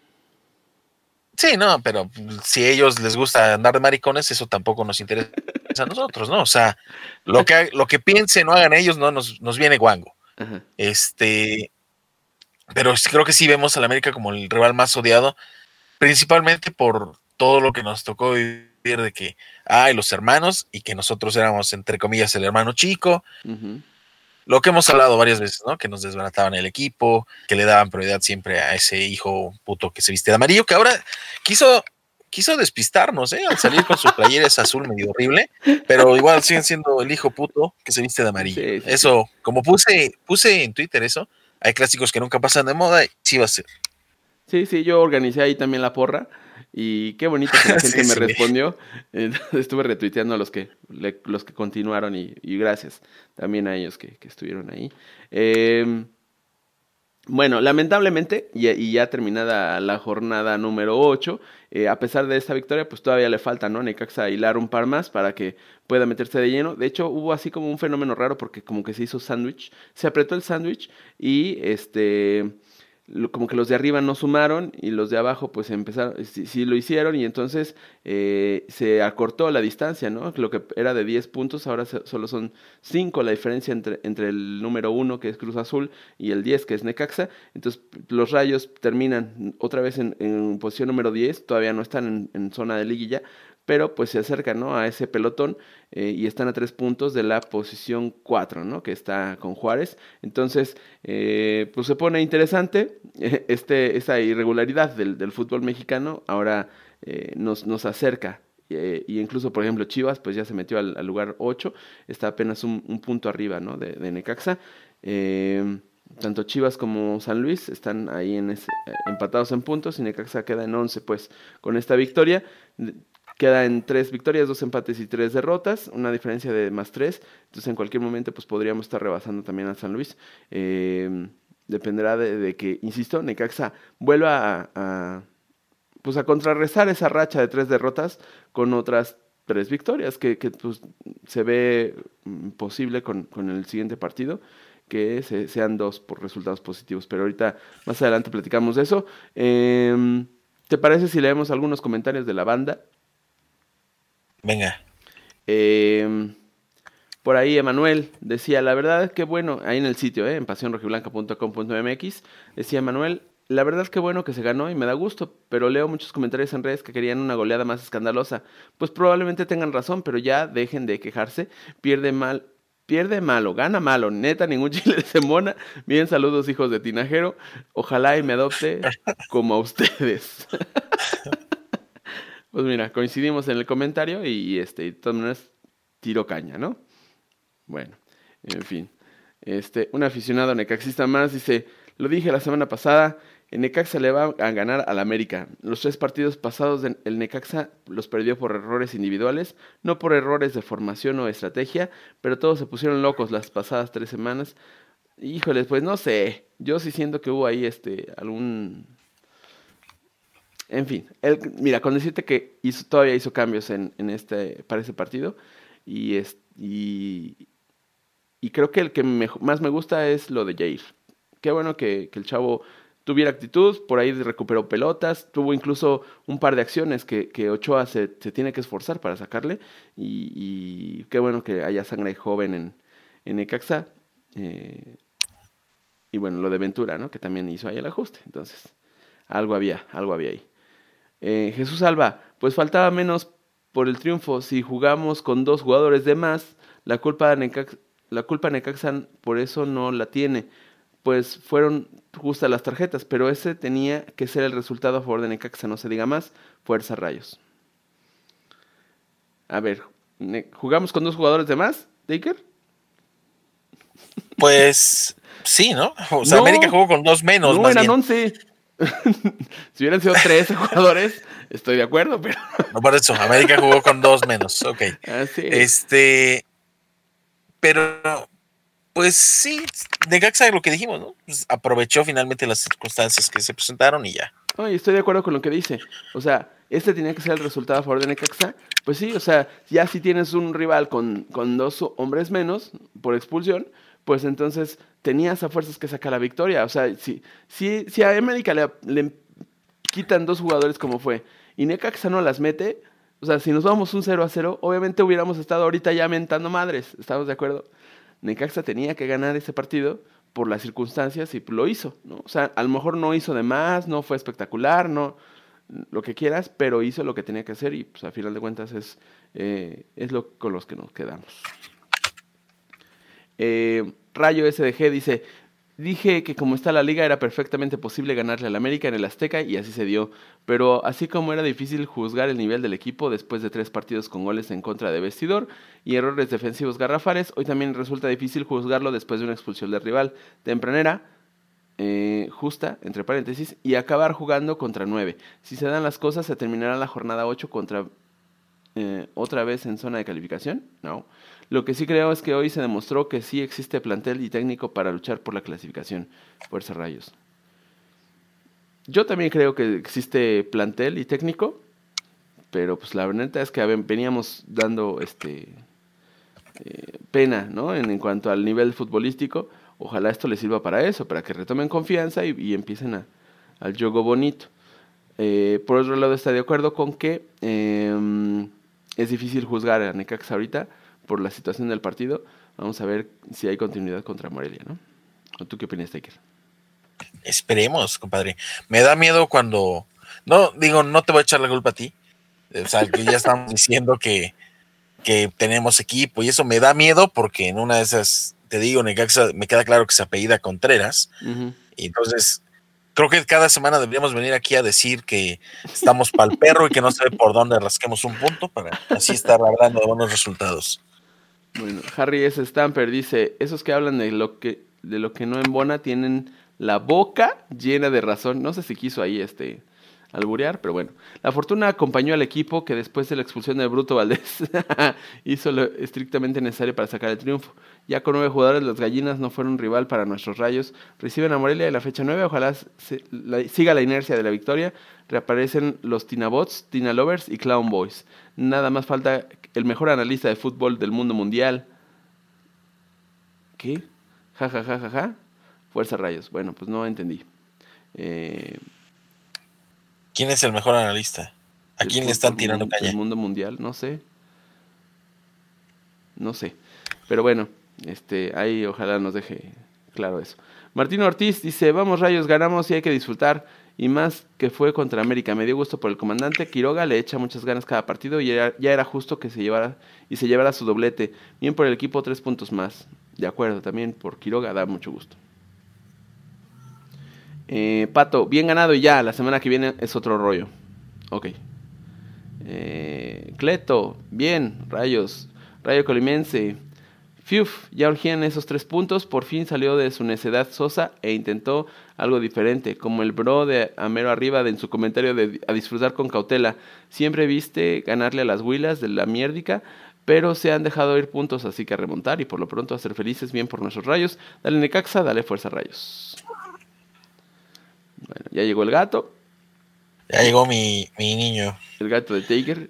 sí, no, pero si a ellos les gusta andar de maricones, eso tampoco nos interesa a nosotros, ¿no? O sea, lo que, lo que piensen o hagan ellos no nos, nos viene guango. Ajá. Este, pero sí, creo que sí vemos al América como el rival más odiado, principalmente por todo lo que nos tocó vivir de que hay los hermanos y que nosotros éramos, entre comillas, el hermano chico. Ujú. Lo que hemos hablado varias veces, ¿no? Que nos desbarataban el equipo, que le daban prioridad siempre a ese hijo puto que se viste de amarillo, que ahora quiso, quiso despistarnos, ¿eh? Al salir con su playera es azul medio horrible, pero igual siguen siendo el hijo puto que se viste de amarillo. Sí, sí, sí. Eso, como puse, puse en Twitter eso, hay clásicos que nunca pasan de moda y sí va a ser. Sí, sí, yo organicé ahí también la porra y qué bonito que la gente Sí, me sí. respondió. Eh, estuve retuiteando a los que, le- los que continuaron y, y gracias también a ellos que, que estuvieron ahí. Em, bueno, lamentablemente, y, y ya terminada la jornada número ocho, eh, a pesar de esta victoria, pues todavía le falta, ¿no? Necaxa hilar un par más para que pueda meterse de lleno. De hecho, hubo así como un fenómeno raro porque como que se hizo sándwich, se apretó el sándwich y este como que los de arriba no sumaron y los de abajo pues empezaron, sí, sí lo hicieron y entonces eh, se acortó la distancia, ¿no? Lo que era de diez puntos ahora se, solo son cinco la diferencia entre, entre el número uno que es Cruz Azul y el diez que es Necaxa. Entonces los Rayos terminan otra vez en, en posición número diez, todavía no están en, en zona de liguilla, pero pues se acercan, ¿no?, a ese pelotón eh, y están a tres puntos de la posición cuatro, ¿no?, que está con Juárez. Entonces, eh, pues se pone interesante este, esta irregularidad del, del fútbol mexicano, ahora eh, nos, nos acerca. Eh, y incluso, por ejemplo, Chivas, pues ya se metió al, al lugar ocho, está apenas un, un punto arriba, ¿no?, de, de Necaxa. Eh, tanto Chivas como San Luis están ahí en ese, empatados en puntos y Necaxa queda en once, pues con esta victoria. Queda en tres victorias, dos empates y tres derrotas, una diferencia de más tres. Entonces en cualquier momento pues podríamos estar rebasando también a San Luis. Eh, dependerá de, de que, insisto, Necaxa vuelva a, a, pues a contrarrestar esa racha de tres derrotas con otras tres victorias, que, que pues, se ve posible con, con el siguiente partido, que se, sean dos por resultados positivos. Pero ahorita más adelante platicamos de eso. Eh, ¿Te parece si leemos algunos comentarios de la banda? Venga. Eh, por ahí Emanuel decía, la verdad que bueno, ahí en el sitio, eh, en pasión rojiblanca punto com punto m x, decía Emanuel, la verdad que bueno que se ganó y me da gusto, pero leo muchos comentarios en redes que querían una goleada más escandalosa. Pues probablemente tengan razón, pero ya dejen de quejarse, pierde mal, pierde malo, gana malo, neta, ningún chile se mona. Bien, saludos hijos de tinajero, ojalá y me adopte como a ustedes. Pues mira, coincidimos en el comentario y este, de todas maneras, tiro caña, ¿no? Bueno, en fin. Este, un aficionado necaxista más dice, lo dije la semana pasada, el Necaxa le va a ganar al América. Los tres partidos pasados del Necaxa los perdió por errores individuales, no por errores de formación o estrategia, pero todos se pusieron locos las pasadas tres semanas. Híjoles, pues no sé, yo sí siento que hubo ahí este, algún... En fin, él, mira, con decirte que hizo, todavía hizo cambios en, en este, para ese partido y, es, y, y creo que el que me, más me gusta es lo de Jair. Qué bueno que, que el chavo tuviera actitud, por ahí recuperó pelotas, tuvo incluso un par de acciones que, que Ochoa se, se tiene que esforzar para sacarle y, y qué bueno que haya sangre joven en, en Necaxa. Eh, y bueno, lo de Ventura, ¿no?, que también hizo ahí el ajuste, entonces algo había, algo había ahí. Eh, Jesús Alba, pues faltaba menos por el triunfo. Si jugamos con dos jugadores de más, la culpa de Necaxa, la culpa de Necaxa por eso no la tiene. Pues fueron justas las tarjetas, pero ese tenía que ser el resultado a favor de Necaxa, no se diga más. Fuerza Rayos. A ver, ¿jugamos con dos jugadores de más, Taker? Pues sí, ¿no? O sea, no, América jugó con dos menos. No, más eran bien. once. Si hubieran sido trece jugadores, estoy de acuerdo, pero... No, por eso, América jugó con dos menos, ok. Así es. Este, pero, pues sí, Necaxa, lo que dijimos, ¿no? Pues aprovechó finalmente las circunstancias que se presentaron y ya. No, y estoy de acuerdo con lo que dice. O sea, este tenía que ser el resultado a favor de Necaxa. Pues sí, o sea, ya si tienes un rival con, con dos hombres menos por expulsión, pues entonces tenías a fuerzas que sacar la victoria. O sea, si, si, si a América le, le quitan dos jugadores como fue y Necaxa no las mete, o sea, si nos vamos un cero a cero, obviamente hubiéramos estado ahorita ya mentando madres. ¿Estamos de acuerdo? Necaxa tenía que ganar ese partido por las circunstancias y lo hizo, ¿no? O sea, a lo mejor no hizo de más, no fue espectacular, no lo que quieras, pero hizo lo que tenía que hacer y pues a final de cuentas es, eh, es lo con los que nos quedamos. Eh, Rayo S D G dice, dije que como está la liga era perfectamente posible ganarle al América en el Azteca y así se dio, pero así como era difícil juzgar el nivel del equipo después de tres partidos con goles en contra de vestidor y errores defensivos garrafales, hoy también resulta difícil juzgarlo después de una expulsión del rival tempranera, eh, justa, entre paréntesis, y acabar jugando contra nueve. Si se dan las cosas, se terminará la jornada ocho contra eh, otra vez en zona de calificación, no. Lo que sí creo es que hoy se demostró que sí existe plantel y técnico para luchar por la clasificación. Fuerza Rayos. Yo también creo que existe plantel y técnico, pero pues la verdad es que veníamos dando este eh, pena, ¿no? En, en cuanto al nivel futbolístico. ojalá esto les sirva para eso, para que retomen confianza y, y empiecen a, al juego bonito. Eh, por otro lado, está de acuerdo con que eh, es difícil juzgar a Necaxa ahorita por la situación del partido. Vamos a ver si hay continuidad contra Morelia, ¿no? ¿O tú qué opinas, Taker? Esperemos, compadre. Me da miedo cuando... No, digo, no te voy a echar la culpa a ti. O sea, que ya estamos diciendo que, que tenemos equipo y eso me da miedo porque en una de esas, te digo, Necaxa, me queda claro que se apellida Contreras. Uh-huh. Y entonces, creo que cada semana deberíamos venir aquí a decir que estamos pa'l perro y que no sé por dónde rasquemos un punto para así estar hablando de buenos resultados. Bueno, Harry S. Stamper dice, esos que hablan de lo que, de lo que no embona tienen la boca llena de razón. No sé si quiso ahí este alburear, pero bueno. La fortuna acompañó al equipo que después de la expulsión de Bruto Valdés hizo lo estrictamente necesario para sacar el triunfo. Ya con nueve jugadores, las gallinas no fueron rival para nuestros Rayos. Reciben a Morelia en la fecha nueve, ojalá se, la, siga la inercia de la victoria. Reaparecen los Tinabots, Tina Lovers y Clown Boys. Nada más falta el mejor analista de fútbol del mundo mundial. ¿Qué? Ja, ja, ja, ja, ja. Fuerza Rayos. Bueno, pues no entendí. Eh... ¿Quién es el mejor analista? ¿A quién le están tirando caña? El mundo mundial, no sé. No sé. Pero bueno, este, ahí ojalá nos deje claro eso. Martín Ortiz dice, vamos Rayos, ganamos y hay que disfrutar. Y más que fue contra América. Me dio gusto por el comandante. Quiroga le echa muchas ganas cada partido y ya, ya era justo que se llevara y se llevara su doblete. Bien por el equipo, tres puntos más. De acuerdo, también por Quiroga da mucho gusto. Eh, Pato, bien ganado y ya, la semana que viene es otro rollo. Ok. Eh, Cleto, bien, Rayos, Rayo Colimense. Fiuf, ya urgían esos tres puntos, por fin salió de su necedad Sosa e intentó algo diferente, como el bro de Amero Arriba de, en su comentario de a disfrutar con cautela. Siempre viste ganarle a las huilas de la mierdica, pero se han dejado ir puntos, así que a remontar y por lo pronto a ser felices, bien por nuestros Rayos. Dale Necaxa, dale fuerza Rayos. Bueno, ya llegó el gato. Ya llegó mi, mi niño. El gato de Taker.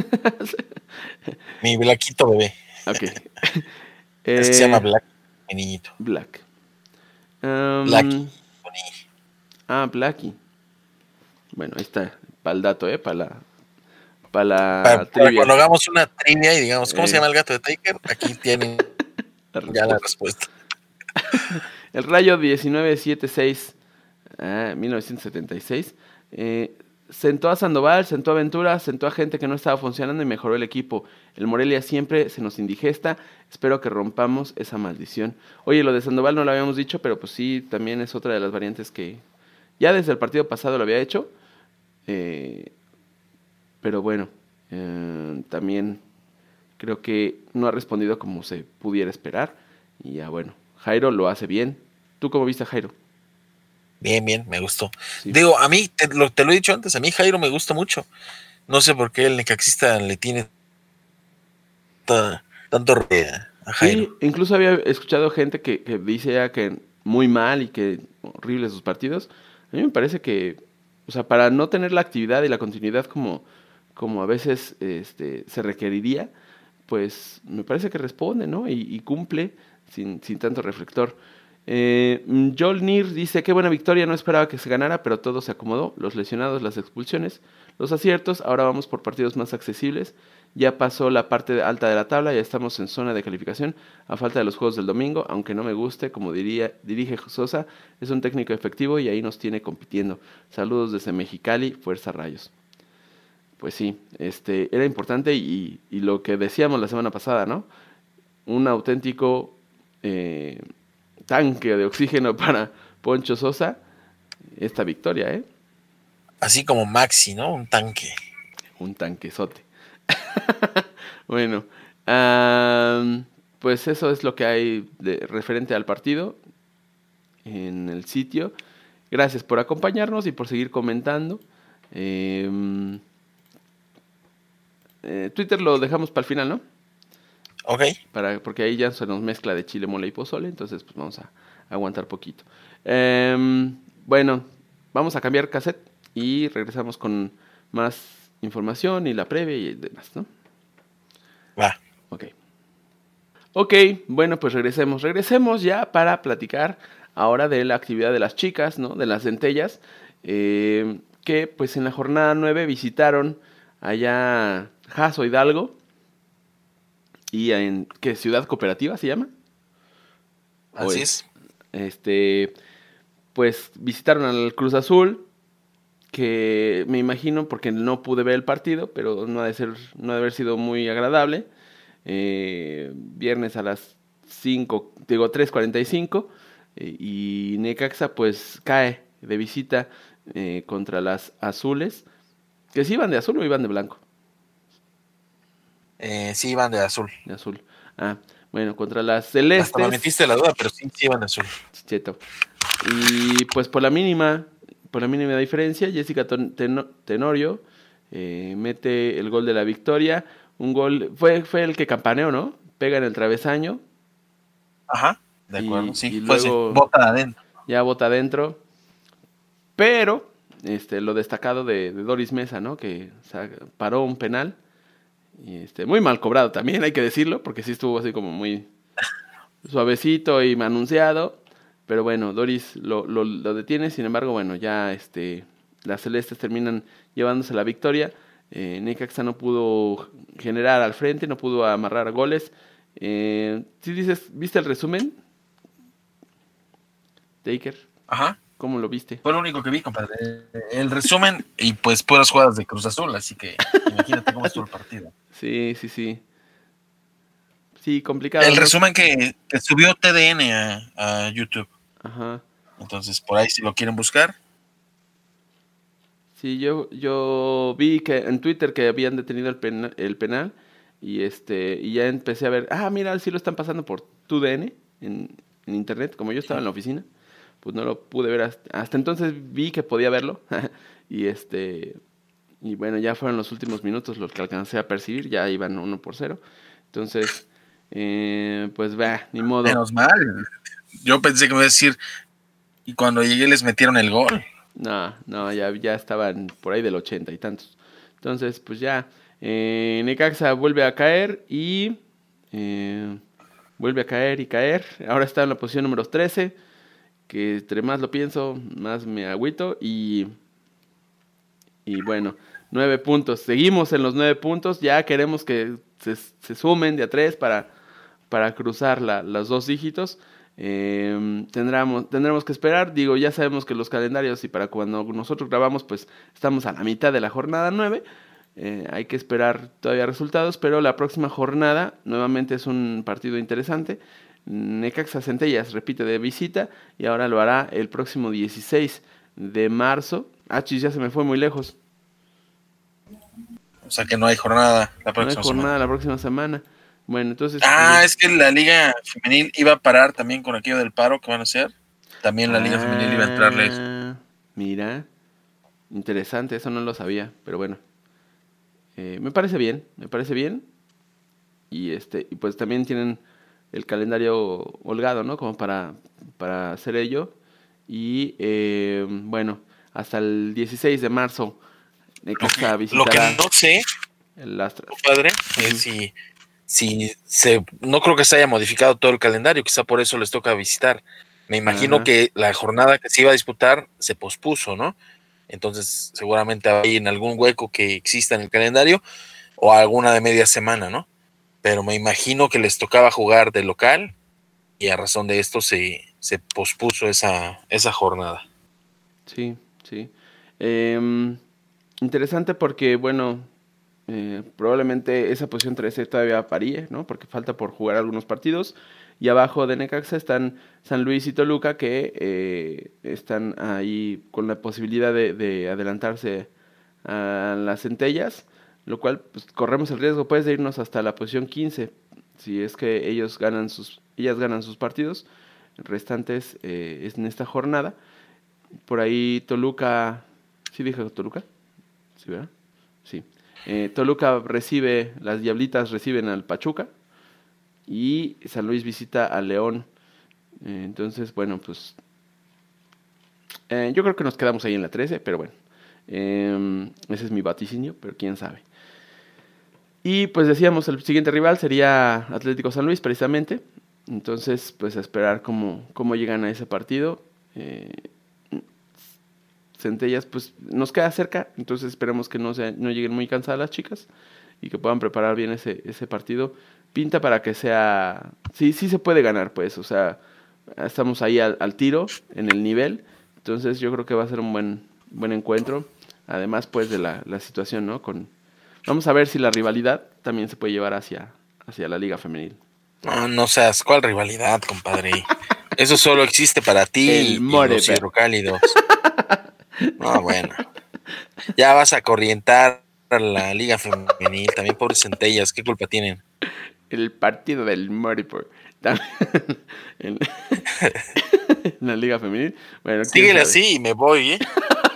Mi Blackito bebé. Ok. Eh, es que se llama Black, mi niñito. Black. Um, Blacky. Ah, Blacky. Bueno, ahí está. Para el dato, ¿eh? Para la, para la para, trivia. Para cuando hagamos una trivia y digamos, ¿cómo eh. se llama el gato de Taker? Aquí tienen la ya la respuesta. El Rayo diecinueve setenta y seis, ah, mil novecientos setenta y seis, eh, sentó a Sandoval, sentó a Ventura, sentó a gente que no estaba funcionando y mejoró el equipo. El Morelia siempre se nos indigesta. Espero que rompamos esa maldición. Oye, lo de Sandoval no lo habíamos dicho, pero pues sí, también es otra de las variantes que ya desde el partido pasado lo había hecho. Eh, pero bueno, eh, también creo que no ha respondido como se pudiera esperar. Y ya bueno, Jairo lo hace bien. ¿Tú cómo viste a Jairo? Bien, bien, me gustó. Sí. Digo, a mí, te lo, te lo he dicho antes, a mí Jairo me gusta mucho. No sé por qué el necaxista le tiene ta, tanto a Jairo. Sí, incluso había escuchado gente que, que dice ya que muy mal y que horribles sus partidos. A mí me parece que, o sea, para no tener la actividad y la continuidad como, como a veces este, se requeriría, pues me parece que responde, ¿no? Y, y cumple sin, sin tanto reflector. Eh, Joel Nir dice, qué buena victoria, no esperaba que se ganara, pero todo se acomodó, los lesionados, las expulsiones, los aciertos, ahora vamos por partidos más accesibles, ya pasó la parte alta de la tabla, ya estamos en zona de calificación, a falta de los juegos del domingo, aunque no me guste, como diría, dirige Sosa, es un técnico efectivo y ahí nos tiene compitiendo. Saludos desde Mexicali, Fuerza Rayos. Pues sí, este, era importante y, y lo que decíamos la semana pasada, ¿no? Un auténtico... Eh, tanque de oxígeno para Poncho Sosa, esta victoria, ¿eh? Así como Maxi, ¿no? Un tanque. Un tanquezote. Bueno, um, pues eso es lo que hay de referente al partido en el sitio. Gracias por acompañarnos y por seguir comentando. Eh, eh, Twitter lo dejamos para el final, ¿no? Ok. Para, porque ahí ya se nos mezcla de chile, mole y pozole, entonces pues vamos a aguantar poquito. Eh, bueno, vamos a cambiar cassette y regresamos con más información y la previa y demás, ¿no? Va. Ok. Ok, bueno, pues regresemos. Regresemos ya para platicar ahora de la actividad de las chicas, ¿no? De las centellas, eh, que pues en la jornada nueve visitaron allá Jaso Hidalgo y en, ¿qué? ¿Ciudad Cooperativa se llama? O Así es, es. este, pues visitaron al Cruz Azul, que me imagino, porque no pude ver el partido, pero no ha de ser, no ha de haber sido muy agradable. Eh, viernes a las cinco, digo tres cuarenta y cinco, eh, y Necaxa pues cae de visita eh, contra las azules, que sí iban de azul o iban de blanco. Eh, sí, iban de azul. De azul. Ah, bueno, contra las Hasta me celestes, metiste la duda, pero sí, sí iban de azul. cheto. Y pues por la mínima, por la mínima diferencia, Jessica Ton- Teno- Tenorio eh, mete el gol de la victoria. Un gol, fue, fue el que campaneó, ¿no? Pega en el travesaño Ajá, de acuerdo, y, sí. y Fue ese, luego bota adentro. ya bota adentro. Pero este, lo destacado de, de Doris Mesa, ¿no? Que sa- paró un penal. Y este, muy mal cobrado también, hay que decirlo, porque sí estuvo así como muy suavecito y anunciado. Pero bueno, Doris lo, lo, lo detiene. Sin embargo, bueno, ya este, las celestes terminan llevándose la victoria. Eh, Necaxa no pudo generar al frente, no pudo amarrar goles. Eh, si dices, ¿viste el resumen, Taker? Ajá. ¿Cómo lo viste? Fue lo único que vi, compadre. El resumen y pues puras jugadas de Cruz Azul, así que imagínate cómo estuvo el partido. Sí, sí, sí. Sí, complicado, El ¿no? resumen que, que subió T D N a, a YouTube. Ajá. Entonces, por ahí si lo quieren buscar. Sí, yo, yo vi que en Twitter que habían detenido el, pena- el penal y este y ya empecé a ver, ah, mira, sí lo están pasando por tu D N en, en internet, como yo estaba en la oficina, pues no lo pude ver hasta, hasta entonces vi que podía verlo y este y bueno, ya fueron los últimos minutos los que alcancé a percibir, ya iban uno por cero, entonces eh, pues va, ni modo. Menos mal. Yo pensé que me iba a decir, y cuando llegué les metieron el gol. No, no, ya, ya estaban por ahí del ochenta y tantos. Entonces, pues ya, eh, Necaxa vuelve a caer y eh, vuelve a caer y caer. Ahora está en la posición número trece, que entre más lo pienso, más me agüito. Y, y bueno, nueve puntos. Seguimos en los nueve puntos. Ya queremos que se, se sumen de a tres para, para cruzar la, los dos dígitos. Eh, tendremos, tendremos que esperar, digo, ya sabemos que los calendarios y para cuando nosotros grabamos, pues estamos a la mitad de la jornada nueve. Eh, hay que esperar todavía resultados, pero la próxima jornada nuevamente es un partido interesante. Necaxa Centellas repite de visita y ahora lo hará el próximo dieciséis de marzo. Ah, chis, ya se me fue muy lejos. O sea que no hay jornada la No hay próxima semana. jornada la próxima semana. Bueno, entonces... Ah, pues, es que la liga femenil iba a parar también con aquello del paro que van a hacer. También la liga femenil iba a entrarle eso. ah, mira, interesante, eso no lo sabía, pero bueno. Eh, me parece bien, me parece bien. Y este, y pues también tienen el calendario holgado, ¿no? Como para, para hacer ello. Y eh, bueno, hasta el dieciséis de marzo, Lo que, Necaxa lo que visitará no sé, el Astras. padre, es Ujú. si, si se, no creo que se haya modificado todo el calendario, quizá por eso les toca visitar. Me imagino Ajá. que la jornada que se iba a disputar se pospuso, ¿no? Entonces, seguramente hay en algún hueco que exista en el calendario o alguna de media semana, ¿no? Pero me imagino que les tocaba jugar de local y a razón de esto se, se pospuso esa, esa jornada. Sí, sí. Em, interesante porque, bueno, eh, probablemente esa posición trece todavía varíe, ¿no? Porque falta por jugar algunos partidos. Y abajo de Necaxa están San Luis y Toluca que eh, están ahí con la posibilidad de, de adelantarse a las centellas, lo cual pues, corremos el riesgo pues, de irnos hasta la posición quince si es que ellos ganan sus, ellas ganan sus partidos restantes eh, en esta jornada. Por ahí Toluca, ¿sí dije Toluca? Sí, ¿verdad? Sí. Eh, Toluca recibe, las Diablitas reciben al Pachuca y San Luis visita al León. Eh, entonces, bueno, pues eh, yo creo que nos quedamos ahí en la trece, pero bueno. Eh, ese es mi vaticinio, pero quién sabe. Y pues decíamos, el siguiente rival sería Atlético San Luis, precisamente. Entonces, pues a esperar cómo, cómo llegan a ese partido. Eh, Centellas, pues nos queda cerca, entonces esperemos que no, se, no lleguen muy cansadas las chicas y que puedan preparar bien ese, ese partido. Pinta para que sea... Sí, sí se puede ganar, pues, o sea, estamos ahí al, al tiro, en el nivel, entonces yo creo que va a ser un buen, buen encuentro. Además, pues, de la, la situación, ¿no? Con, vamos a ver si la rivalidad también se puede llevar hacia, hacia la liga femenil. No, no seas, ¿cuál rivalidad, compadre? Eso solo existe para ti El y los Moreber. hidrocálidos. No, bueno. Ya vas a corrientar a la liga femenil, también pobres centellas, ¿qué culpa tienen? El partido del Moripur. En, en la liga femenil. Bueno, síguele así y me voy, ¿eh?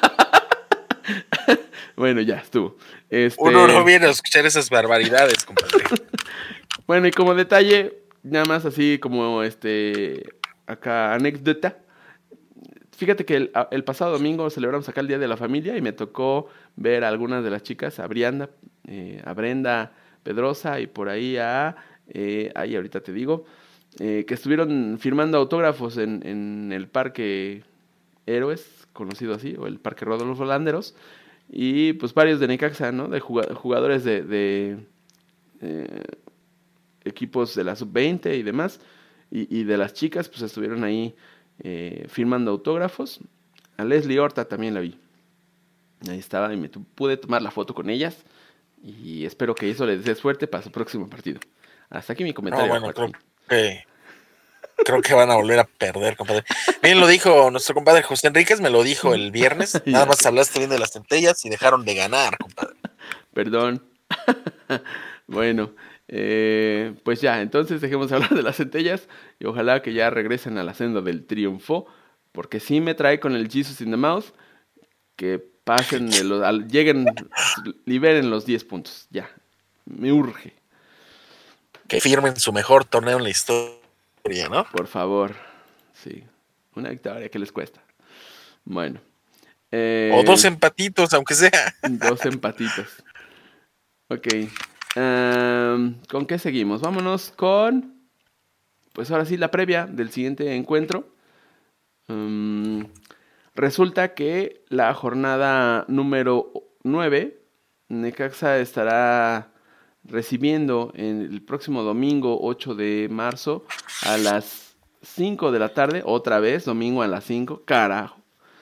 Bueno, ya estuvo. Este... Uno no viene a escuchar esas barbaridades, compadre. Bueno, y como detalle, nada más así como este acá anécdota. Fíjate que el, el pasado domingo celebramos acá el Día de la Familia y me tocó ver a algunas de las chicas, a Brianda, eh, a Brenda Pedrosa y por ahí a, eh, ahí ahorita te digo, eh, que estuvieron firmando autógrafos en, en el Parque Héroes, conocido así, o el Parque Rodolfo Landeros, y pues varios de Necaxa, ¿no? De jugadores de, de eh, equipos de la sub veinte y demás, y, y de las chicas, pues estuvieron ahí eh, firmando autógrafos. A Leslie Horta también la vi. Ahí estaba y me pude tomar la foto con ellas. Y espero que eso les dé suerte para su próximo partido. Hasta aquí mi comentario. No, bueno, creo que, creo que van a volver a perder, compadre. Bien lo dijo nuestro compadre José Enríquez, me lo dijo el viernes. Nada más hablaste bien de las centellas y dejaron de ganar, compadre. Perdón. Bueno, eh, pues ya, entonces dejemos hablar de las centellas y ojalá que ya regresen a la senda del triunfo, porque sí me trae con el Jesus in the mouth, que pasen, de los, al, lleguen, liberen los diez puntos, ya, me urge. Que firmen su mejor torneo en la historia, ¿no? Por favor, sí, una victoria que les cuesta. Bueno. Eh, o dos empatitos, aunque sea. Dos empatitos. Ok. Um, ¿Con qué seguimos? Vámonos con... Pues ahora sí, la previa del siguiente encuentro. Um, resulta que la jornada número nueve, Necaxa estará recibiendo en el próximo domingo ocho de marzo a las cinco de la tarde, otra vez, domingo a las cinco, carajo.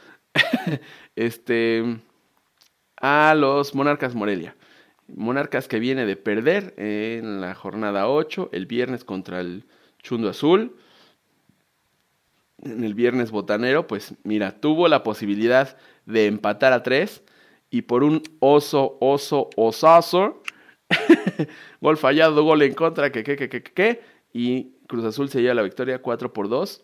este, a los Monarcas Morelia. Monarcas que viene de perder en la jornada ocho, el viernes contra el Chundo Azul. En el viernes botanero, pues mira, tuvo la posibilidad de empatar a tres y por un oso, oso, osazo, gol fallado, gol en contra, que, que, que, que, que, y Cruz Azul se lleva la victoria cuatro por dos.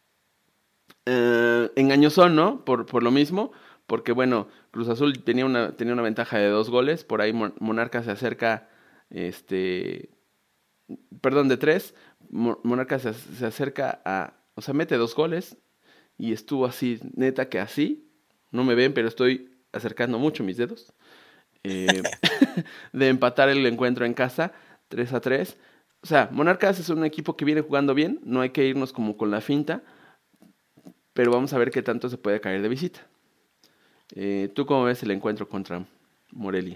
Eh, engañosón, ¿no? Por, por lo mismo, porque bueno, Cruz Azul tenía una, tenía una ventaja de dos goles, por ahí Monarcas se acerca, este, perdón, de tres, Monarcas se, se acerca a, o sea, mete dos goles y estuvo así, neta que así, no me ven, pero estoy acercando mucho mis dedos, eh, de empatar el encuentro en casa, tres a tres. O sea, Monarcas es un equipo que viene jugando bien, no hay que irnos como con la finta, pero vamos a ver qué tanto se puede caer de visita. Eh, ¿Tú cómo ves el encuentro contra Morelia?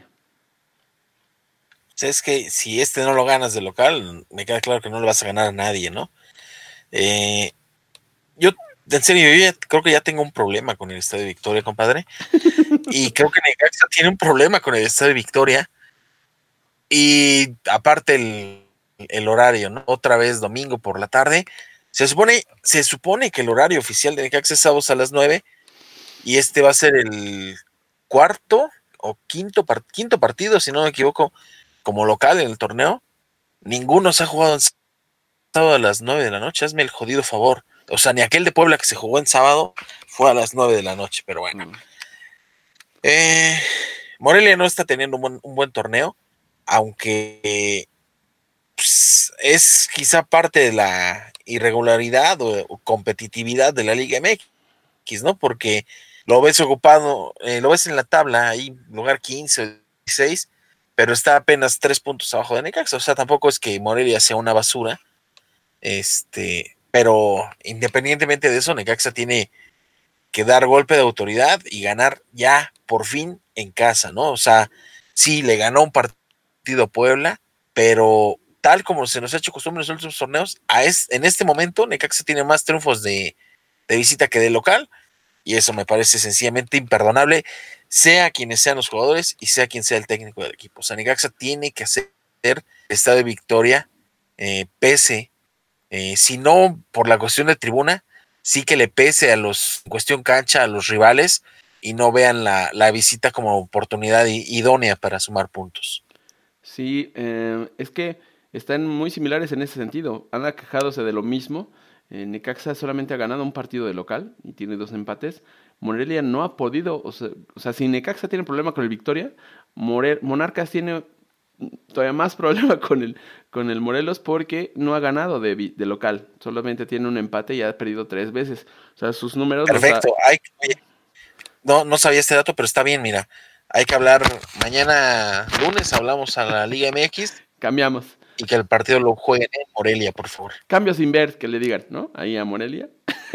O sea, es que si este no lo ganas de local, me queda claro que no le vas a ganar a nadie, ¿no? Eh, yo, en serio, yo ya, creo que ya tengo un problema con el Estadio Victoria, compadre. Y creo que Necaxa tiene un problema con el Estadio Victoria. Y aparte el, el horario, ¿no? Otra vez domingo por la tarde. Se supone, se supone que el horario oficial de Necaxa es sábado a las nueve. Y este va a ser el cuarto o quinto, part, quinto partido, si no me equivoco, como local en el torneo. Ninguno se ha jugado en sábado a las nueve de la noche. Hazme el jodido favor. O sea, ni aquel de Puebla que se jugó en sábado fue a las nueve de la noche, pero bueno. Mm. Eh, Morelia no está teniendo un buen, un buen torneo, aunque pues, es quizá parte de la irregularidad o, o competitividad de la Liga M X, ¿no? Porque lo ves ocupado, eh, lo ves en la tabla, ahí lugar quince o dieciséis, pero está apenas tres puntos abajo de Necaxa. O sea, tampoco es que Morelia sea una basura. Este, pero independientemente de eso, Necaxa tiene que dar golpe de autoridad y ganar ya por fin en casa, ¿no? O sea, sí, le ganó un partido a Puebla, pero tal como se nos ha hecho costumbre en los últimos torneos, a es, en este momento Necaxa tiene más triunfos de, de visita que de local, y eso me parece sencillamente imperdonable, sea quienes sean los jugadores y sea quien sea el técnico del equipo. O sea, Necaxa tiene que hacer el estado de victoria, eh, pese, eh, si no por la cuestión de tribuna, sí que le pese a los, en cuestión cancha, a los rivales, y no vean la, la visita como oportunidad idónea para sumar puntos. Sí, eh, es que están muy similares en ese sentido. Han quejándose de lo mismo. Eh, Necaxa solamente ha ganado un partido de local y tiene dos empates. Morelia no ha podido, o sea, o sea si Necaxa tiene problema con el Victoria, More- Monarcas tiene todavía más problema con el, con el Morelos porque no ha ganado de, vi- de local. Solamente tiene un empate y ha perdido tres veces. O sea, sus números los da. Perfecto. Hay, oye, no, no sabía este dato, pero está bien, mira. Hay que hablar mañana lunes, hablamos a la Liga M X Cambiamos. y que el partido lo jueguen en Morelia, por favor. Cambio sin ver, que le digan, ¿no? Ahí a Morelia.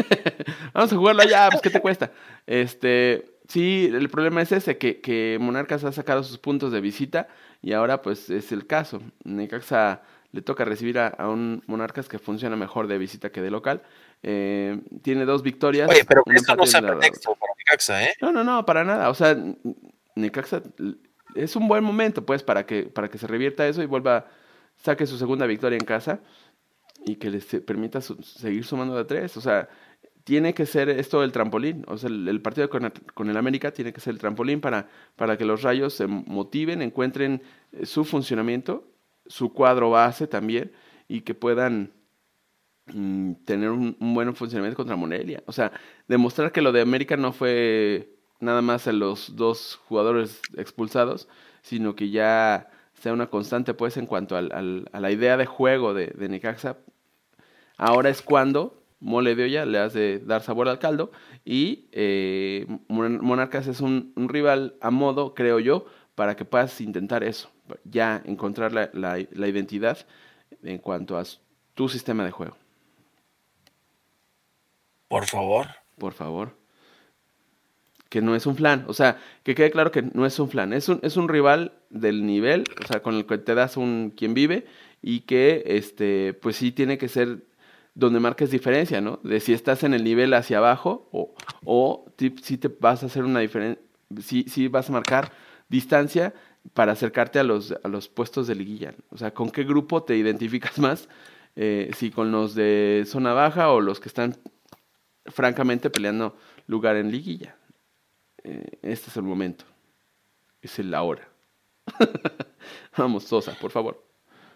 Vamos a jugarlo allá, pues ¿qué te cuesta? Este, sí, el problema es ese, que, que Monarcas ha sacado sus puntos de visita y ahora pues es el caso. Necaxa le toca recibir a, a un Monarcas que funciona mejor de visita que de local. Eh, tiene dos Oye, victorias, pero un que esto no empate y sea una derrota. pretexto para Necaxa, ¿eh? No, no, no, para nada. O sea, Necaxa es un buen momento pues para que, para que se revierta eso y vuelva, saque su segunda victoria en casa y que les permita su- seguir sumando de tres. O sea, tiene que ser esto el trampolín. O sea, el, el partido con, con el América tiene que ser el trampolín para, para que los Rayos se motiven, encuentren eh, su funcionamiento, su cuadro base también, y que puedan mm, tener un, un buen funcionamiento contra Morelia. O sea, demostrar que lo de América no fue nada más a los dos jugadores expulsados, sino que ya sea una constante pues en cuanto al, al- a la idea de juego de, de Necaxa. Ahora es cuando Mole de Olla le hace dar sabor al caldo y eh, Mon- Monarcas es un, un rival a modo, creo yo, para que puedas intentar eso, ya encontrar la, la- la identidad en cuanto a s- tu sistema de juego, Por favor. por favor. Que no es un flan, o sea, que quede claro que no es un flan, es un, es un rival del nivel, o sea, con el que te das un quien vive y que, este, pues sí tiene que ser donde marques diferencia, ¿no? De si estás en el nivel hacia abajo o, o ti- si te vas a hacer una diferencia, si, si vas a marcar distancia para acercarte a los, a los puestos de liguilla. O sea, ¿con qué grupo te identificas más? Eh, si con los de zona baja o los que están francamente peleando lugar en liguilla. Eh, este es el momento, es el ahora. Vamos, Sosa, por favor.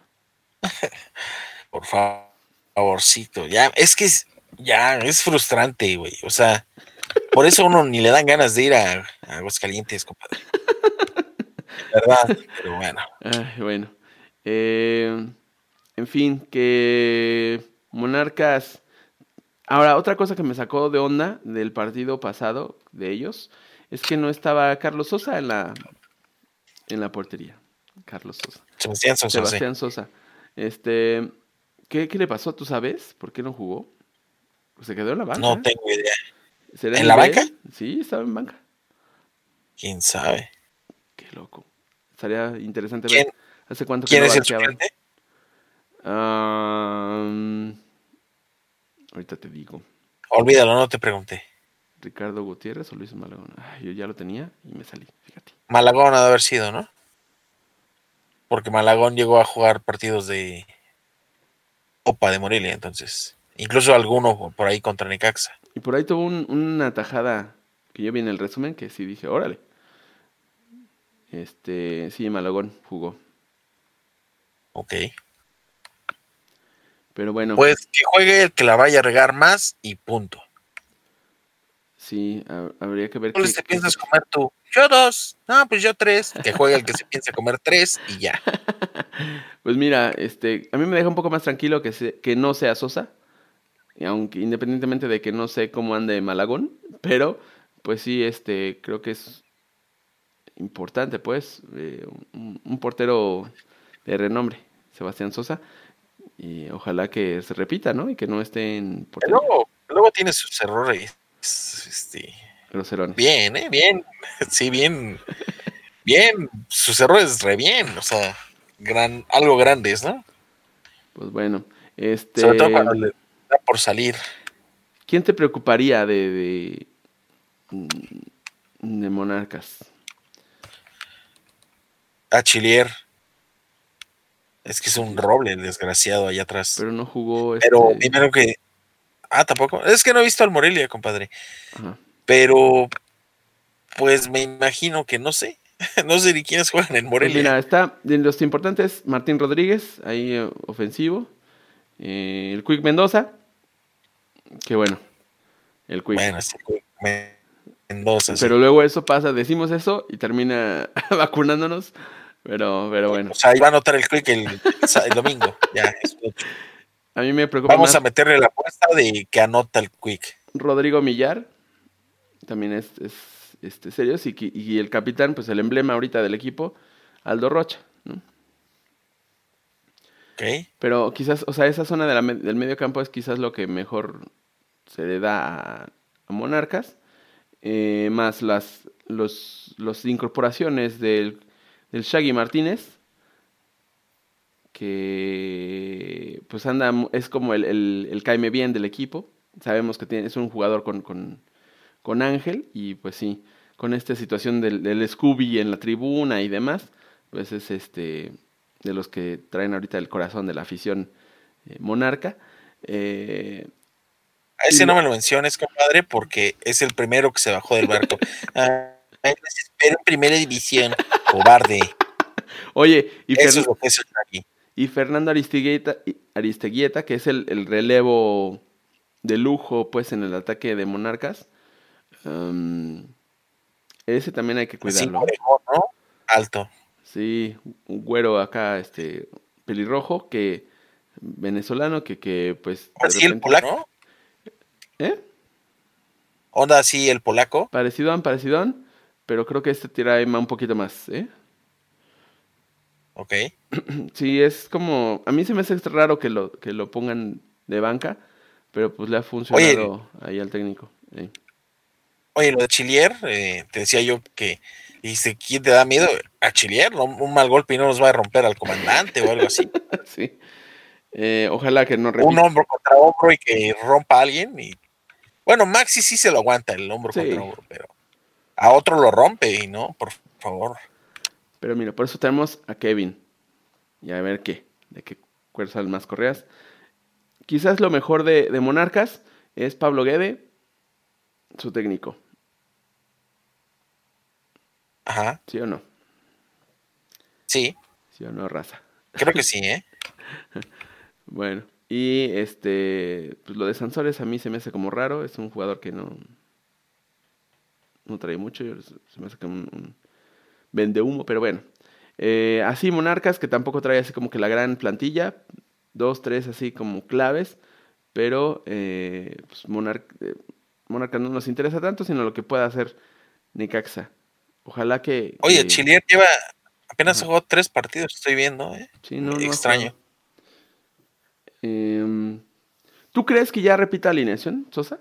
Por fa- favorcito. Ya, es que es, ya es frustrante, güey. O sea, por eso uno ni le dan ganas de ir a, a Aguascalientes, compadre. De verdad, pero bueno. Ay, bueno. Eh, en fin, que Monarcas. Ahora, otra cosa que me sacó de onda del partido pasado de ellos es que no estaba Carlos Sosa en la, en la portería. Carlos Sosa. Sebastián Sosa, sí. Sebastián Sosa. Este, ¿qué, qué le pasó? ¿Tú sabes por qué no jugó? Se quedó en la No banca. tengo idea. ¿Será ¿En la banca? nivel? Sí, estaba en banca. ¿Quién sabe? Qué loco. Estaría interesante ver ¿Quién, hace cuánto que quién no es el banqueaban. suplente? Ah, ahorita te digo. Olvídalo, no te pregunté. Ricardo Gutiérrez o Luis Malagón. Ay, yo ya lo tenía y me salí, fíjate. Malagón ha de haber sido, ¿no? Porque Malagón llegó a jugar partidos de Copa de Morelia, entonces. Incluso alguno por ahí contra Necaxa. Y por ahí tuvo un- una tajada que yo vi en el resumen que sí dije, órale. Este, sí, Malagón jugó. Ok. Pero bueno, Pues que juegue el que la vaya a regar más y punto. sí, ha- habría que ver ¿Cuáles qué, te qué se... piensas comer tú? Yo dos. No, pues yo tres. Que juegue el que se piense comer tres y ya. Pues mira, este, a mí me deja un poco más tranquilo que, se- que no sea Sosa, y aunque independientemente de que no sé cómo ande Malagón, pero pues sí, este, creo que es importante, pues, eh, un, un portero de renombre, Sebastián Sosa, y ojalá que se repita, ¿no? Y que no esté en portería. Luego, luego tiene sus errores, este, Groserones. bien, ¿eh? Bien, sí, bien, bien, sus errores re bien, o sea, gran, algo grandes, ¿no? Pues bueno, Sobre todo este, cuando le da por salir ¿quién te preocuparía de, de, mm, de Monarcas? a Chilier. Es que es un roble el desgraciado allá atrás. Pero no jugó Pero este. primero que. Ah, tampoco. Es que no he visto al Morelia, compadre. Ajá. Pero, pues me imagino que no sé. No sé ni quiénes juegan en Pues mira, Morelia. está de los importantes Martín Rodríguez, ahí eh, ofensivo. Eh, el Quick Mendoza, que bueno, el Quick. Bueno, sí, Mendoza, sí. Pero luego eso pasa, decimos eso y termina vacunándonos. Pero, pero bueno. O sea, iba a anotar el click el, el domingo. Ya, es un hecho. A mí me preocupa Vamos más a meterle la apuesta de que anota el quick. Rodrigo Millar. También es, es este, serio. Y, y el capitán, pues el emblema ahorita del equipo, Aldo Rocha, ¿no? Ok. Pero quizás, o sea, esa zona de la, del medio campo es quizás lo que mejor se le da a, a Monarcas. Eh, más las los, los incorporaciones del, del Shaggy Martínez, que pues anda, es como el, el, el caime bien del equipo. Sabemos que tiene, es un jugador con, con, con Ángel y pues sí, con esta situación del, del Scooby en la tribuna y demás, pues es este de los que traen ahorita el corazón de la afición eh, monarca. Eh, A y ese lo, no me lo menciones, compadre, porque es el primero que se bajó del barco. Ah, los espero en primera división, cobarde. oye, y, Eso es Fer, lo que es el aquí. y Fernando Aristeguieta, Aristeguieta, que es el, el relevo de lujo pues en el ataque de Monarcas, um, ese también hay que Así, cuidarlo, ¿eh? orejón, ¿no? Alto. Sí, un güero acá, este, pelirrojo, que venezolano, que, que pues de Así el repente, polaco, ¿no? ¿eh? Onda así el polaco. Parecidón, parecidón, pero creo que este tira Emma un poquito más, ¿eh? Ok. Sí, es como, a mí se me hace extra raro que lo, que lo pongan de banca, pero pues le ha Oye, funcionado ahí al técnico. ¿Eh? oye, lo de Chilier, eh, te decía yo que dice, ¿quién te da miedo? A Chilier, ¿no? Un mal golpe y no nos va a romper al comandante o algo así. Sí, eh, ojalá que no Un repita. hombro contra hombro y que rompa a alguien. Y bueno, Maxi sí se lo aguanta el hombro contra Sí, hombro, pero a otro lo rompe y no, por favor. pero mira, por eso tenemos a Kevin. Y a ver qué, de qué cuerzan más correas. Quizás lo mejor de, de Monarcas es Pablo Guede, su técnico. Ajá, ¿Sí o no? sí, ¿Sí o no, raza? creo que sí, ¿eh? Bueno, y este, pues lo de Sansores a mí se me hace como raro. Es un jugador que no, no trae mucho. Se me hace como un, un vende humo, pero bueno. Eh, así Monarcas, que tampoco trae así como que la gran plantilla. Dos, tres así como claves. Pero eh, pues Monar eh, Monarcas no nos interesa tanto, sino lo que pueda hacer Necaxa. Ojalá que, Oye, que... Chilier lleva, apenas Ajá. jugó tres partidos, estoy viendo, ¿eh? Sí, no, no ha jugado. Extraño. Em, ¿Tú crees que ya repita alineación, Sosa?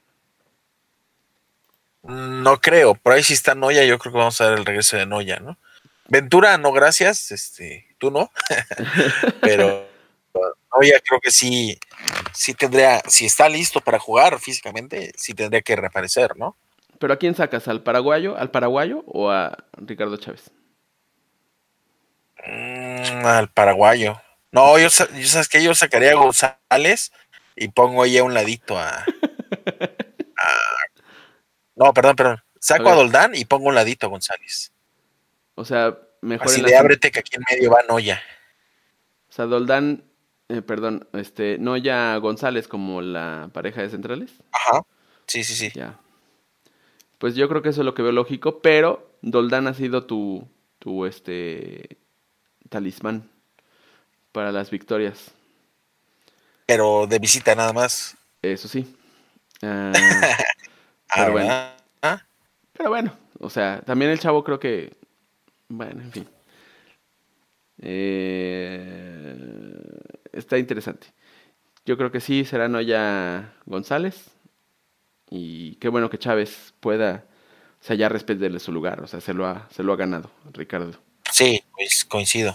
No creo, por ahí sí está Noya, yo creo que vamos a ver el regreso de Noya, ¿no? Ventura, no, gracias, este, tú no, pero Noya creo que sí, sí tendría, si está listo para jugar físicamente, sí tendría que reaparecer, ¿no? ¿Pero a quién sacas? ¿Al paraguayo, al paraguayo o a Ricardo Chávez? Mm, al paraguayo. No, yo, yo sabes que yo sacaría a González y pongo ahí a un ladito a, a no, perdón, perdón. A Saco a ver, Doldán y pongo a un ladito a González. o sea, mejor Así en de las... in- ábrete que aquí en medio va Noya. O sea, Doldán, eh, perdón, este, no ya González como la pareja de centrales. Ajá. Sí, sí, sí. Ya. Pues yo creo que eso es lo que veo lógico, pero Doldán ha sido tu, tu, este, talismán para las victorias. Pero de visita nada más. Eso sí. Ah, Ah, pero bueno. ¿verdad? Ah, Pero bueno, O sea, también el chavo creo que... Bueno, en fin. Eh, está interesante. Yo creo que sí será Noya González. Y qué bueno que Chávez pueda, o sea, ya respetarle su lugar. O sea, se lo ha, se lo ha ganado, Ricardo. Sí, pues coincido.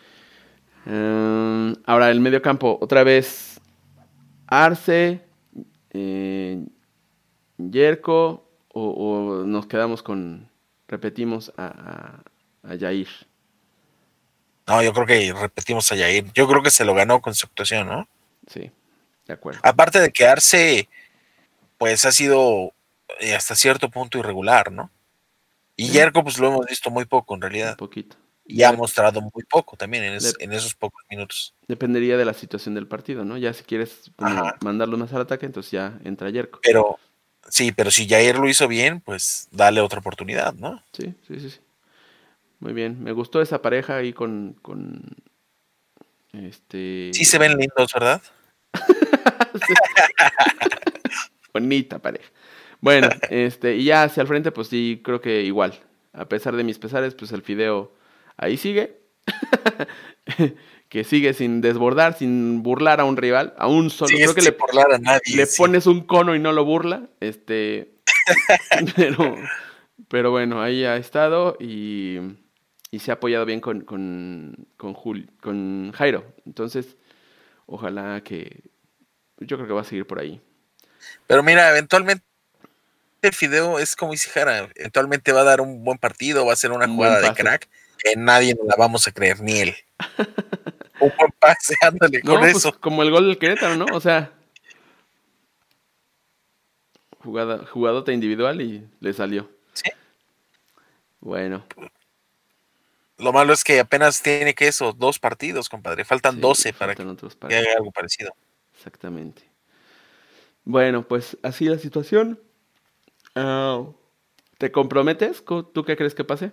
Um, ahora, el medio campo, otra vez Arce, eh, Yerko, o, o nos quedamos con, repetimos a, a, a Jair. No, yo creo que repetimos a Jair. Yo creo que se lo ganó con su actuación, ¿no? Sí, de acuerdo. Aparte de quedarse, pues ha sido eh, hasta cierto punto irregular, ¿no? Y Sí, Yerko, pues lo hemos visto muy poco en un realidad. poquito. Y ha Dep- mostrado muy poco también en, es- dep- en esos pocos minutos. dependería de la situación del partido, ¿no? Ya si quieres como Ajá. mandarlo más al ataque, entonces ya entra Yerko. Pero, sí, pero si Jair lo hizo bien, pues dale otra oportunidad, ¿no? Sí, sí, sí, sí. Muy bien. Me gustó esa pareja ahí con, con Sí este... se ven lindos, ¿verdad? Bonita pareja. Bueno, este, y ya hacia el frente, pues sí, creo que igual. A pesar de mis pesares, pues el fideo ahí sigue. Que sigue sin desbordar, sin burlar a un rival, a un solo. Sí, Creo es que sin le, burlar a nadie, le sí. pones un cono y no lo burla. Este, pero, pero bueno, ahí ha estado y, y se ha apoyado bien con, con, con, Jul- con Jairo. Entonces, ojalá que. Yo creo que va a seguir por ahí. Pero mira, eventualmente el Fideo es como dice Jara, eventualmente va a dar un buen partido, va a ser una Un buen jugada de pase. crack que nadie nos la vamos a creer, ni él. Un buen pase, ándale, con No, pues eso. como el gol del Querétaro, ¿no? O sea, jugada, jugadota individual y le salió. Sí. Bueno, Lo malo es que apenas tiene que eso, dos partidos, compadre. Faltan sí, doce para que faltan otros haga partidos. algo parecido. Exactamente. Bueno, pues así la situación. Ah, ¿te comprometes? ¿Tú tú qué crees que pase?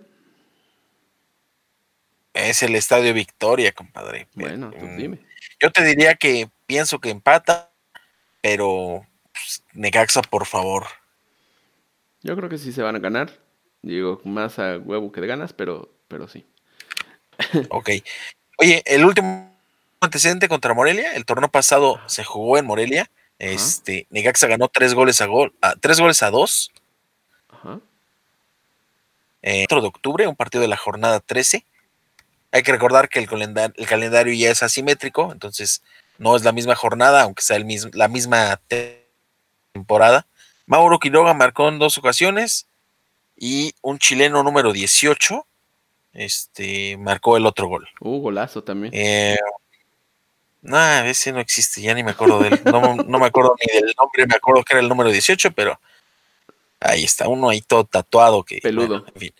Es el Estadio Victoria, compadre. Pero, Bueno, tú mm, dime. yo te diría que pienso que empata, pero pues, Necaxa, por favor. Yo creo que sí se van a ganar. Digo, más a huevo que de ganas, pero, pero sí. Ok. Oye, el último antecedente contra Morelia, el torneo pasado Ajá. se jugó en Morelia. Ajá. Este, Necaxa ganó tres goles a gol, a, tres goles a dos. Ajá. Eh, cuatro de octubre, un partido de la jornada trece. Hay que recordar que el, calendar, el calendario ya es asimétrico, entonces no es la misma jornada, aunque sea el mismo, la misma temporada. Mauro Quiroga marcó en dos ocasiones y un chileno número dieciocho este, marcó el otro gol. Uh, golazo también. Eh, no, ese no existe, ya ni me acuerdo de él. No, no me acuerdo ni del nombre, me acuerdo que era el número dieciocho, pero ahí está, uno ahí todo tatuado que, bueno, Peludo. en fin.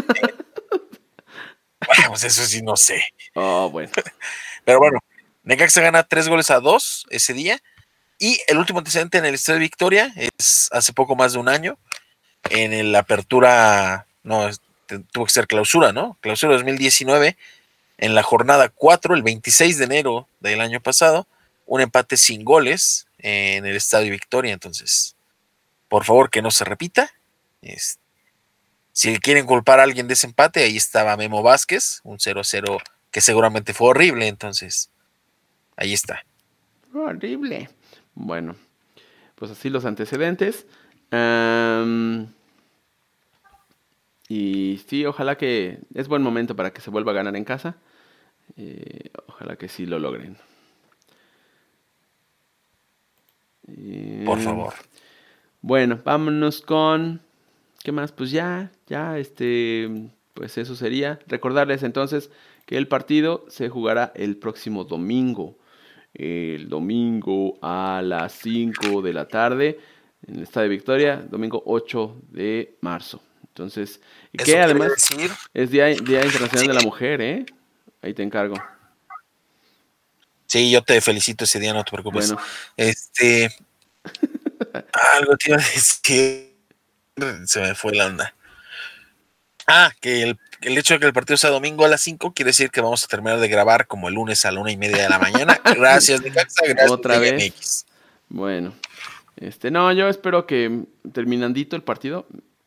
Pues eso sí, no sé. Oh, bueno. Pero bueno, Necaxa gana tres goles a dos ese día. Y el último antecedente en el Estadio Victoria es hace poco más de un año, en la apertura, no, tuvo que ser clausura, ¿no? Clausura dos mil diecinueve, en la jornada cuatro, el veintiséis de enero del año pasado, un empate sin goles en el Estadio Victoria. Entonces, por favor, que no se repita. Es, si quieren culpar a alguien de ese empate, ahí estaba Memo Vázquez, un cero cero que seguramente fue horrible. Entonces, ahí está. Horrible. Bueno, pues así los antecedentes. Am, y sí, ojalá que es buen momento para que se vuelva a ganar en casa. Eh, ojalá que sí lo logren. Por Eh, favor. bueno, vámonos con... ¿Qué más? Pues ya, ya, este, pues eso sería. Recordarles entonces que el partido se jugará el próximo domingo. El domingo a las cinco de la tarde en el Estadio Victoria, domingo ocho de marzo. Entonces, y que Eso quiere además decir, es Día, Día Internacional sí, de la Mujer, ¿eh? Ahí te encargo. sí, yo te felicito ese día, no te preocupes. Bueno, Este, algo te iba a decir, se me fue la onda. Ah, que el, el hecho de que el partido sea domingo a las cinco quiere decir que vamos a terminar de grabar como el lunes a la una y media de la mañana. Gracias, Necaxa, gracias, otra Liga vez. M X. Bueno, este, no, yo espero que terminandito el partido,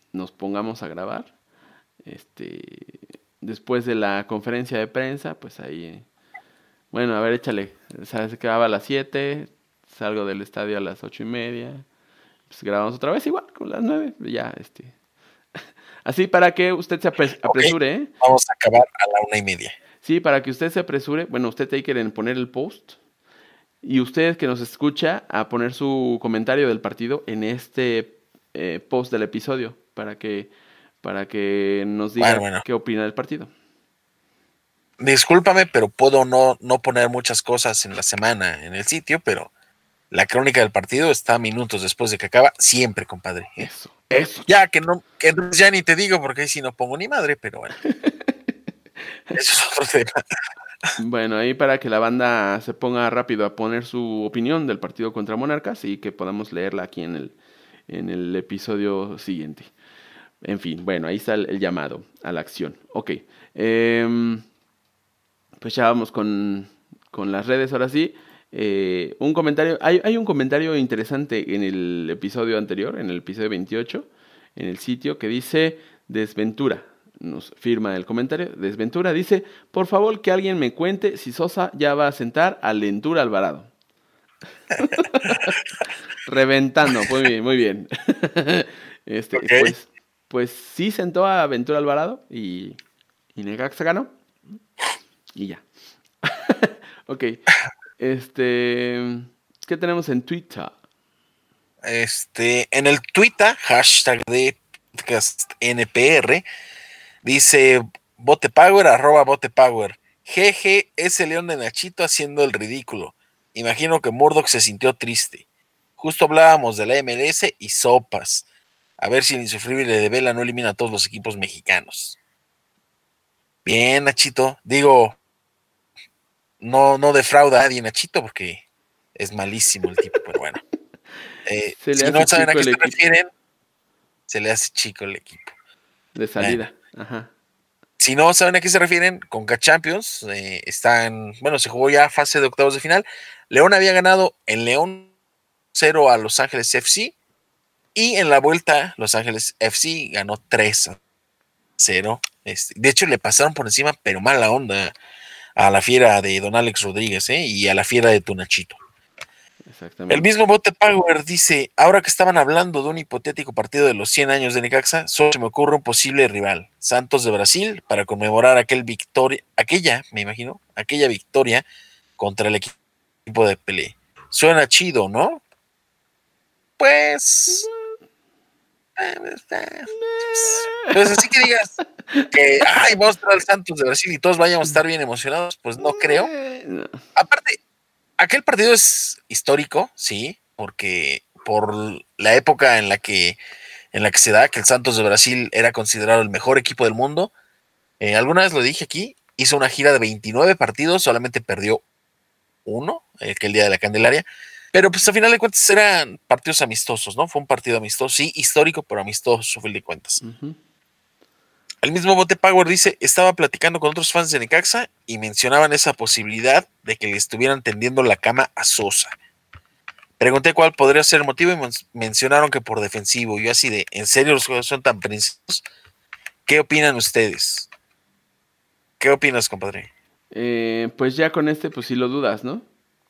nos pongamos a grabar. Este, después de la conferencia de prensa, pues ahí, bueno, a ver, échale. ¿Sabes? Se quedaba a las siete, salgo del estadio a las ocho y media. Pues grabamos otra vez igual, con las nueve, ya, este. Así para que usted se apres- Ok, apresure, ¿eh? vamos a acabar a la una y media. Sí, para que usted se apresure. Bueno, usted tiene que poner el post. Y usted que nos escucha a poner su comentario del partido en este eh, post del episodio. Para que, para que nos Bueno, diga bueno. qué opina del partido. Discúlpame, pero puedo no, no poner muchas cosas en la semana en el sitio, pero la crónica del partido está minutos después de que acaba, siempre, compadre. ¿eh? Eso, eso. Ya que no, que ya ni te digo porque ahí sí no pongo ni madre, pero bueno. Eso es otro tema. Bueno, ahí para que la banda se ponga rápido a poner su opinión del partido contra Monarcas y que podamos leerla aquí en el, en el episodio siguiente. En fin, bueno, ahí está el, el llamado a la acción. Ok. Eh, pues ya vamos con, con las redes ahora sí. Eh, un comentario, hay, hay un comentario interesante en el episodio anterior, en el episodio veintiocho, en el sitio que dice Desventura. Nos firma el comentario. Desventura dice, por favor que alguien me cuente si Sosa ya va a sentar a Lentura Alvarado. Reventando, muy bien, muy bien. este, Ok. pues, pues sí sentó a Ventura Alvarado y, y Necaxa ganó. Y ya. Ok. Este. ¿Qué tenemos en Twitter? Este, en el Twitter, hashtag de podcast N P R, dice botepower, arroba botepower. G G, ese león de Nachito haciendo el ridículo. Imagino que Murdoch se sintió triste. Justo hablábamos de la M L S y sopas. A ver si el insufrible de Vela no elimina a todos los equipos mexicanos. Bien, Nachito. Digo, no, no defrauda a nadie, Nachito, porque es malísimo el tipo, pero bueno. Eh, Se le si no hace saben a chico qué el se equipo refieren, se le hace chico el equipo. de Bueno, salida. Ajá. si no saben a qué se refieren, Conca Champions eh, están, bueno, se jugó ya fase de octavos de final. León había ganado en León cero a Los Ángeles F C y en la vuelta Los Ángeles F C ganó tres a cero. Este, de hecho, le pasaron por encima, pero mala onda a la fiera de Don Alex Rodríguez ¿eh? y a la fiera de Tunachito. El Exactamente. mismo Bote Power dice, ahora que estaban hablando de un hipotético partido de los cien años de Necaxa, solo se me ocurre un posible rival, Santos de Brasil, para conmemorar aquel victoria, aquella, me imagino, aquella victoria contra el equipo de Pelé. Suena chido, ¿no? Pues... Pues así que digas que, ay, vamos a estar al Santos de Brasil y todos vayamos a estar bien emocionados, pues no creo. No. Aparte, aquel partido es histórico, sí, porque por la época en la que en la que se da que el Santos de Brasil era considerado el mejor equipo del mundo. Eh, alguna vez lo dije aquí, hizo una gira de veintinueve partidos, solamente perdió uno, eh, que el día de la Candelaria, pero pues a final de cuentas eran partidos amistosos, ¿no? Fue un partido amistoso, sí, histórico, pero amistoso, a fin de cuentas. Uh-huh. El mismo Bote Power dice, estaba platicando con otros fans de Necaxa y mencionaban esa posibilidad de que le estuvieran tendiendo la cama a Sosa. Pregunté cuál podría ser el motivo y men- mencionaron que por defensivo. Yo así de, ¿en serio los juegos son tan precisos? ¿Qué opinan ustedes? ¿Qué opinas, compadre? Eh, pues ya con este, pues sí lo dudas, ¿no?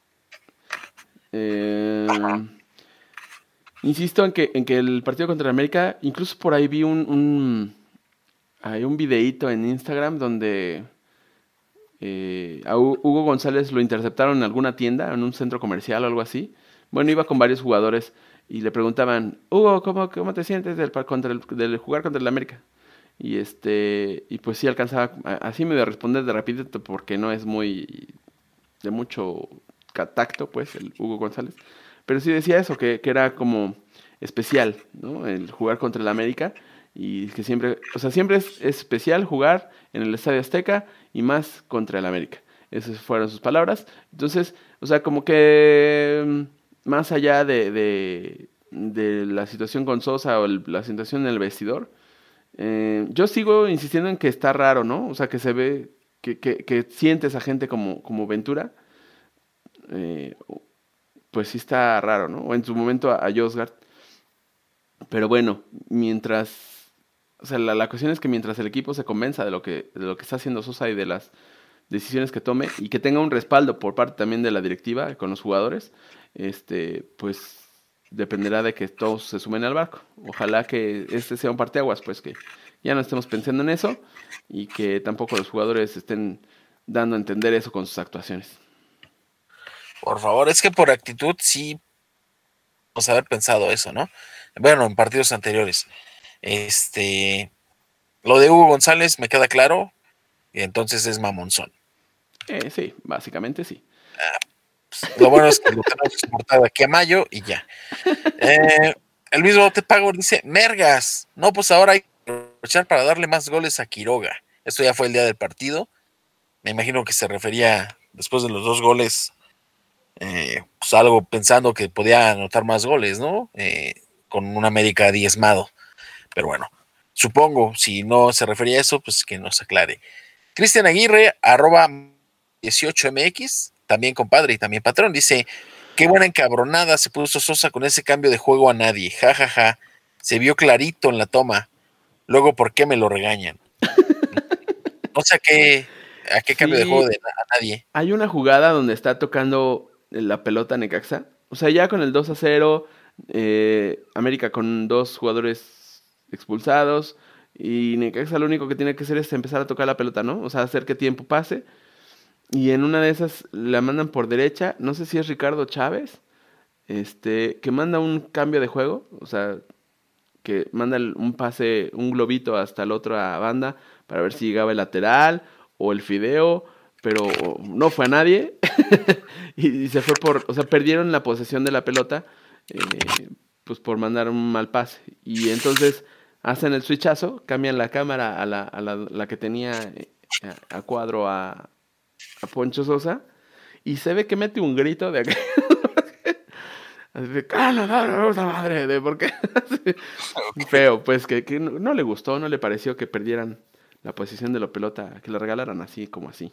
Eh, insisto en que, en que el partido contra América, incluso por ahí vi un, un, hay un videíto en Instagram donde eh, a Hugo González lo interceptaron en alguna tienda, en un centro comercial o algo así. Bueno, iba con varios jugadores y le preguntaban, Hugo, ¿cómo, cómo te sientes del, contra el, del jugar contra el América? Y este, y pues sí alcanzaba así medio a responder de rapidito porque no es muy de mucho tacto, pues, el Hugo González. Pero sí decía eso, que, que era como especial, ¿no? El jugar contra el América y que siempre, o sea, siempre es, es especial jugar en el Estadio Azteca y más contra el América. Esas fueron sus palabras. Entonces, o sea, como que más allá de, de, de la situación con Sosa o el, la situación en el vestidor, eh, yo sigo insistiendo en que está raro, ¿no? O sea, que se ve, que, que, que sientes a gente como, como Ventura, eh, pues sí está raro, ¿no? O en su momento a, a Josgard. Pero bueno, mientras o sea, la, la cuestión es que mientras el equipo se convenza de lo que, de lo que está haciendo Sosa y de las decisiones que tome y que tenga un respaldo por parte también de la directiva con los jugadores, este, pues dependerá de que todos se sumen al barco. Ojalá que este sea un parteaguas, pues que ya no estemos pensando en eso y que tampoco los jugadores estén dando a entender eso con sus actuaciones. Por favor, es que por actitud sí vamos a haber pensado eso, ¿no? Bueno, en partidos anteriores. Este, lo de Hugo González me queda claro, y entonces es mamonzón. Eh, sí, básicamente sí. Lo bueno es que lo tenemos exportado aquí a mayo y ya. Eh, el mismo Bote Pago dice, mergas, no, pues ahora hay que aprovechar para darle más goles a Quiroga. Esto ya fue el día del partido. Me imagino que se refería, después de los dos goles, eh, pues algo pensando que podía anotar más goles, ¿no? Eh, con un América diezmado. Pero bueno, supongo, si no se refería a eso, pues que nos aclare. Cristian Aguirre, arroba dieciocho M X, también compadre y también patrón, dice, qué buena encabronada se puso Sosa con ese cambio de juego a nadie, jajaja, ja, ja. Se vio clarito en la toma, luego ¿por qué me lo regañan? No sé a qué, a qué cambio de juego Sí, de a nadie. hay una jugada donde está tocando la pelota Necaxa. O sea, ya con el dos a cero, eh, América con dos jugadores expulsados. Y Necaxa lo único que tiene que hacer es empezar a tocar la pelota, ¿no? O sea, hacer que tiempo pase. Y en una de esas la mandan por derecha. No sé si es Ricardo Chávez. Este, que manda un cambio de juego. O sea, que manda el- un pase, un globito hasta la otra banda para ver si llegaba el lateral o el fideo, pero no fue a nadie y, y se fue por, o sea, perdieron la posesión de la pelota, eh, pues por mandar un mal pase. Y entonces hacen el switchazo, cambian la cámara a la, a la, la que tenía eh, a, a cuadro a, a Poncho Sosa y se ve que mete un grito de acá. Así de, ¡ah, la madre, puta madre! De por qué. Feo, pues que, que no, no le gustó, no le pareció que perdieran la posición de la pelota, que la regalaran así como así.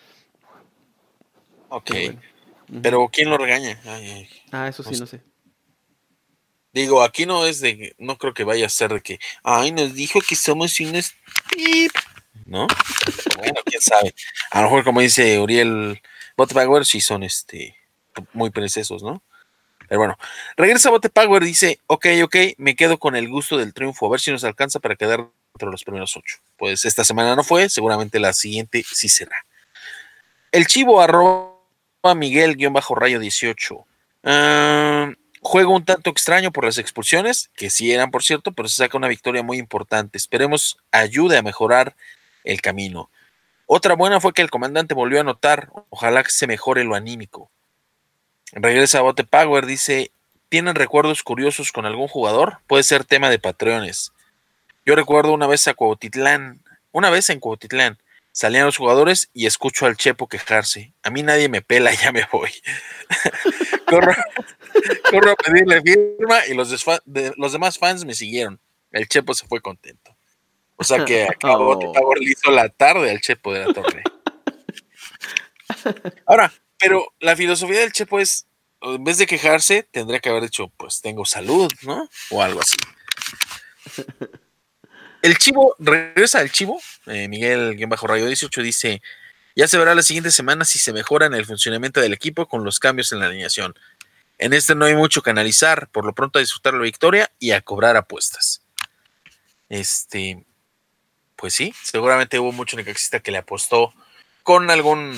Ok, Pero bueno. Ujú. pero ¿quién lo regaña? Ay, ay, Ah, eso no sí, sé. no sé. Digo, aquí no es de, no creo que vaya a ser de que, ay, nos dijo que somos unos pip, ¿no? Bueno, quién sabe. A lo mejor, como dice Uriel Botepower, sí son este muy preciosos, ¿no? Pero bueno, regresa Botepower, dice, ok, ok, me quedo con el gusto del triunfo, a ver si nos alcanza para quedar entre los primeros ocho. Pues esta semana no fue, seguramente la siguiente sí será. El chivo arroba Miguel-rayo dieciocho. Uh, juego un tanto extraño por las expulsiones, que sí eran por cierto, pero se saca una victoria muy importante. Esperemos ayude a mejorar el camino. Otra buena fue que el comandante volvió a anotar. Ojalá que se mejore lo anímico. Regresa a Bote Power, dice, ¿tienen recuerdos curiosos con algún jugador? Puede ser tema de Patreones. Yo recuerdo una vez a Cuautitlán, una vez en Cuautitlán, salían los jugadores y escucho al Chepo quejarse. A mí nadie me pela, ya me voy. corro, corro a pedirle firma y los, desfa- de, los demás fans me siguieron. El Chepo se fue contento. O sea que acabó Bote Oh. Power le hizo la tarde al Chepo de la Torre. Ahora, pero la filosofía del Chepo es, en vez de quejarse, tendría que haber dicho, pues tengo salud, ¿no? O algo así. El Chivo, regresa el Chivo, eh, Miguel-Rayo dieciocho dice, ya se verá la siguiente semana si se mejora en el funcionamiento del equipo con los cambios en la alineación. En este no hay mucho que analizar, por lo pronto a disfrutar la victoria y a cobrar apuestas. Este, pues sí, seguramente hubo mucho necaxista que le apostó con algún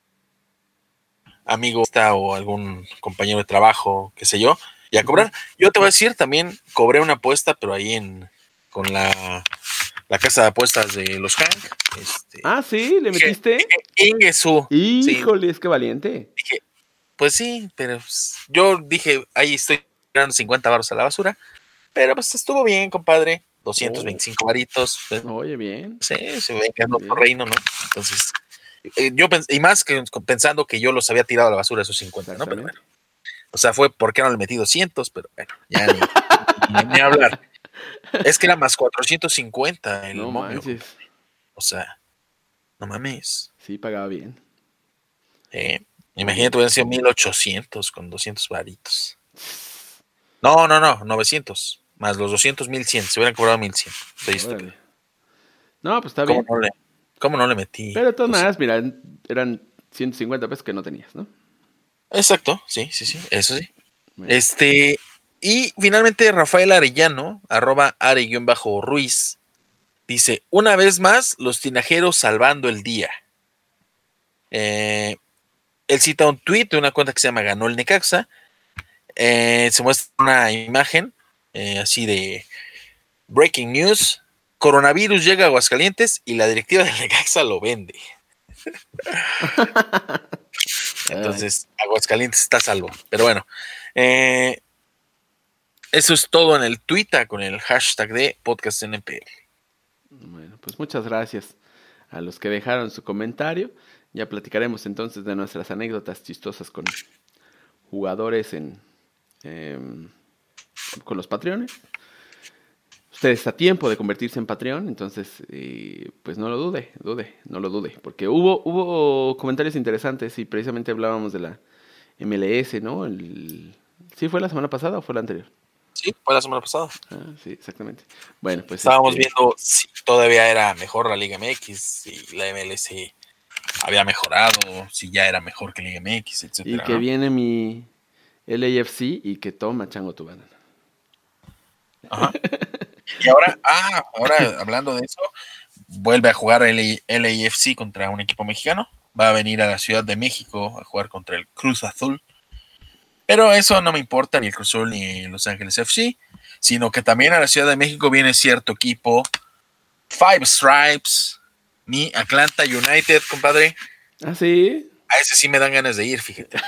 amigo o algún compañero de trabajo, qué sé yo, y a cobrar. Yo te voy a decir, también cobré una apuesta, pero ahí en con la, la casa de apuestas de los Hank. Este, Ah, sí, ¿le dije, metiste? dije, Ingesu. Sí, Híjole, es que valiente. dije, pues sí, pero pues, yo dije, ahí estoy tirando cincuenta baros a la basura, pero pues estuvo bien, compadre. doscientos Oh, veinticinco varitos. Pues, oye, bien, sí, se ve que es otro bien. reino, ¿no? Entonces, eh, yo pens y más que pensando que yo los había tirado a la basura esos cincuenta, ¿no? Pero Exactamente. bueno. O sea, fue porque no le metí doscientos, pero bueno, ya ni, ni, ni hablar. Es que era más cuatrocientos cincuenta el No momio, manches. compadre. O sea, no mames. Sí, pagaba bien. Eh, Muy imagínate, bien. hubieran sido mil ochocientos con doscientos varitos. No, no, no, novecientos. más los doscientos, mil cien. Se hubieran cobrado mil cien. No, pues está ¿Cómo bien. No le, ¿Cómo no le metí? Pero de todas maneras, mira, eran ciento cincuenta pesos que no tenías, ¿no? Exacto, sí, sí, sí, eso sí. Bueno. Este, y finalmente Rafael Arellano, arroba are-ruiz, dice, una vez más, los tinajeros salvando el día. Eh, él cita un tweet de una cuenta que se llama Ganó el Necaxa. Eh, se muestra una imagen eh, así de breaking news. Coronavirus llega a Aguascalientes y la directiva del Necaxa lo vende. Entonces, Aguascalientes está a salvo. Pero bueno, eh, eso es todo en el Twitter con el hashtag de podcast N P L. Bueno, pues muchas gracias a los que dejaron su comentario. Ya platicaremos entonces de nuestras anécdotas chistosas con jugadores en eh, con los Patreones. Usted está a tiempo de convertirse en Patreon, entonces eh, pues no lo dude, dude, no lo dude, porque hubo hubo comentarios interesantes y precisamente hablábamos de la M L S, ¿no? El, ¿sí fue la semana pasada o fue la anterior? Sí, fue la semana pasada. Ah, sí, exactamente. Bueno, pues estábamos este... viendo si todavía era mejor la Liga M X, si la M L S había mejorado, si ya era mejor que Liga M X, etcétera. Y que ¿no? Viene mi L A F C y que toma chango tu banana. Ajá. Y ahora, ah, ahora hablando de eso, vuelve a jugar el L A F C contra un equipo mexicano. Va a venir a la Ciudad de México a jugar contra el Cruz Azul. Pero eso no me importa, ni el Cruz Azul ni Los Ángeles F C, sino que también a la Ciudad de México viene cierto equipo, Five Stripes, mi Atlanta United, compadre. ¿Ah, sí? A ese sí me dan ganas de ir, fíjate.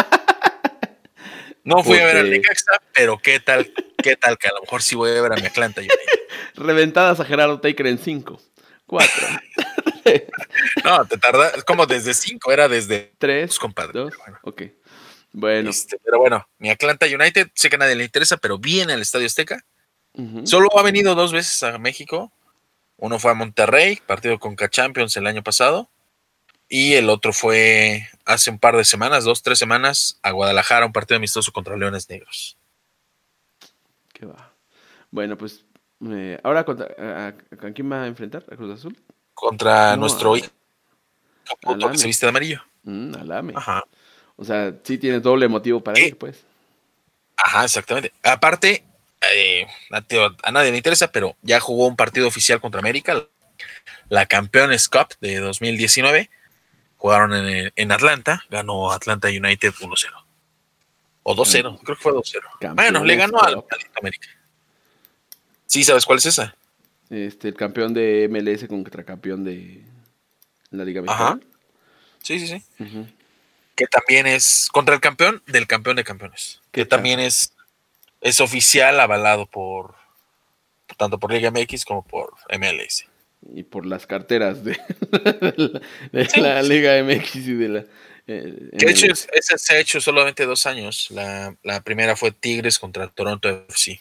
No fui a ver al Necaxa, pero qué tal, qué tal que a lo mejor sí voy a ver a mi Atlanta United. Reventadas a Gerardo Taker en cinco, cuatro. No, te tarda, como desde cinco, era desde tres, compadre. dos, bueno. Ok. Bueno. Este, pero bueno, mi Atlanta United, sé que a nadie le interesa, pero viene al Estadio Azteca. Uh-huh. Solo ha venido dos veces a México. Uno fue a Monterrey, partido con Conca Champions el año pasado. Y el otro fue hace un par de semanas, dos, tres semanas, a Guadalajara, un partido amistoso contra Leones Negros. Qué va. Bueno, pues, eh, ahora contra, a, a, ¿a quién va a enfrentar? ¿A Cruz Azul? Contra no, nuestro hijo Caputo, que se viste de amarillo. Mm, Alame. Ajá. O sea, sí tienes doble motivo para ¿Qué? ir, pues. Ajá, exactamente. Aparte, eh, a, a nadie le interesa, pero ya jugó un partido oficial contra América, la Campeones Cup de dos mil diecinueve. Jugaron en, en Atlanta, ganó Atlanta United uno cero. O dos cero, creo que fue dos cero. Bueno, le ganó al América. ¿Sí sabes cuál es esa? Este, el campeón de M L S contra campeón de la Liga Mexicana. Ajá. Sí, sí, sí. Uh-huh. Que también es contra el campeón del campeón de campeones. Que chapa. También es, es oficial, avalado por tanto por Liga M X como por M L S. Y por las carteras de, de la, de sí, la Liga M X y de la... Eh, que de hecho, ese se ha hecho solamente dos años. La, la primera fue Tigres contra Toronto F C.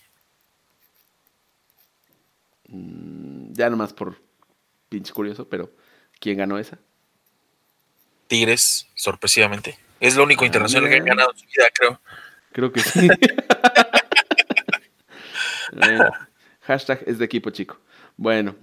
Mm, ya nomás por pinche curioso, pero ¿quién ganó esa? Tigres, sorpresivamente. Es lo único ah, internacional mira. que han ganado en su vida, creo. Creo que sí. eh, hashtag es de equipo chico. Bueno.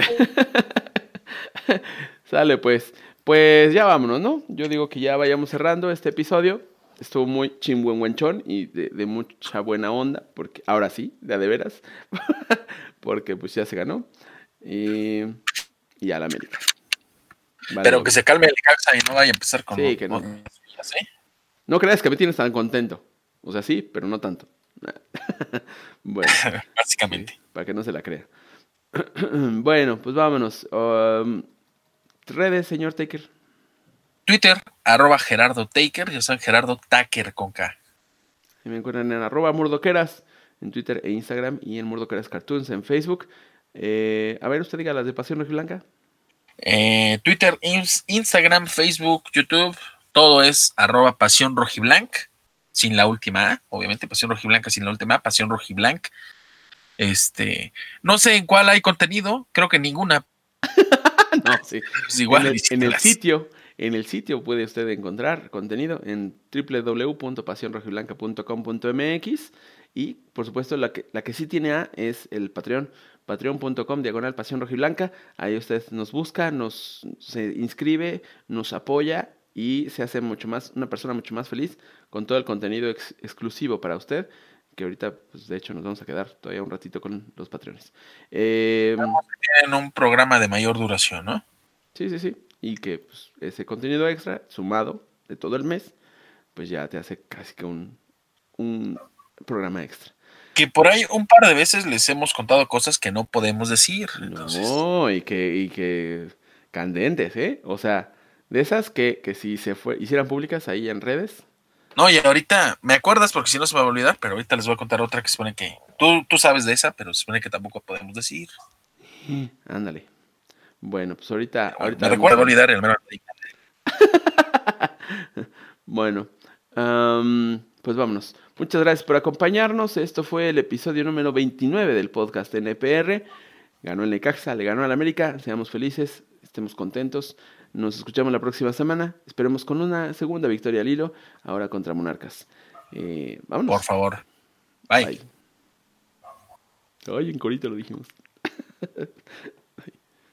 Sale pues. Pues ya vámonos, ¿no? Yo digo que ya vayamos cerrando este episodio. Estuvo muy chingüengüenchón y de, de mucha buena onda. Porque ahora sí, de a de veras. Porque pues ya se ganó. Y, y a la América. Vale, pero que se calme el Necaxa y no vaya a empezar con... Sí, que no. ¿Sí? No creas que me tienes tan contento. O sea, sí, pero no tanto. Bueno. Básicamente. Sí, para que no se la crea. Bueno, pues vámonos. Um, redes, señor Taker. Twitter, arroba Gerardo Taker, ya saben, Gerardo Taker con K. Y me encuentran en arroba Murdoqueras en Twitter e Instagram y en Murdoqueras Cartoons en Facebook. Eh, a ver, usted diga las de Pasión Rojiblanca. Eh, Twitter, ins- Instagram, Facebook, YouTube, todo es arroba Pasión Rojiblanc, sin la última A, obviamente, Pasión Rojiblanca sin la última A, Pasión Rojiblanc. Este, no sé en cuál hay contenido, creo que ninguna. No, sí. Pues igual, en, el, en el sitio, en el sitio puede usted encontrar contenido en doble u doble u doble u punto pasión rojiblanca punto com punto m x Y, por supuesto, la que, la que sí tiene A es el Patreon, patreon.com, diagonal pasión rojiblanca. Ahí usted nos busca, nos se inscribe, nos apoya y se hace mucho más, una persona mucho más feliz con todo el contenido ex- exclusivo para usted, que ahorita, pues de hecho, nos vamos a quedar todavía un ratito con los Patreones. Eh, Tienen un programa de mayor duración, ¿no? sí, sí, sí. Y que pues, ese contenido extra, sumado de todo el mes, pues ya te hace casi que un, un programa extra. Que por ahí un par de veces les hemos contado cosas que no podemos decir. Entonces, No, y que, y que candentes, ¿eh? O sea, de esas que, que si se fue, hicieran públicas ahí en redes. no, y ahorita me acuerdas porque si no se me va a olvidar, pero ahorita les voy a contar otra que se supone que tú, tú sabes de esa, pero se supone que tampoco podemos decir. Ándale. Bueno, pues ahorita, Pero bueno, ahorita me vemos. recuerdo olvidar el mero. Bueno, am, pues vámonos. Muchas gracias por acompañarnos. Esto fue el episodio número veintinueve del podcast N P R. Ganó el Necaxa, le ganó al América. Seamos felices, estemos contentos. Nos escuchamos la próxima semana. Esperemos con una segunda victoria al hilo, ahora contra Monarcas. Eh, Por vámonos. favor. Bye. Bye. Ay, en corito lo dijimos.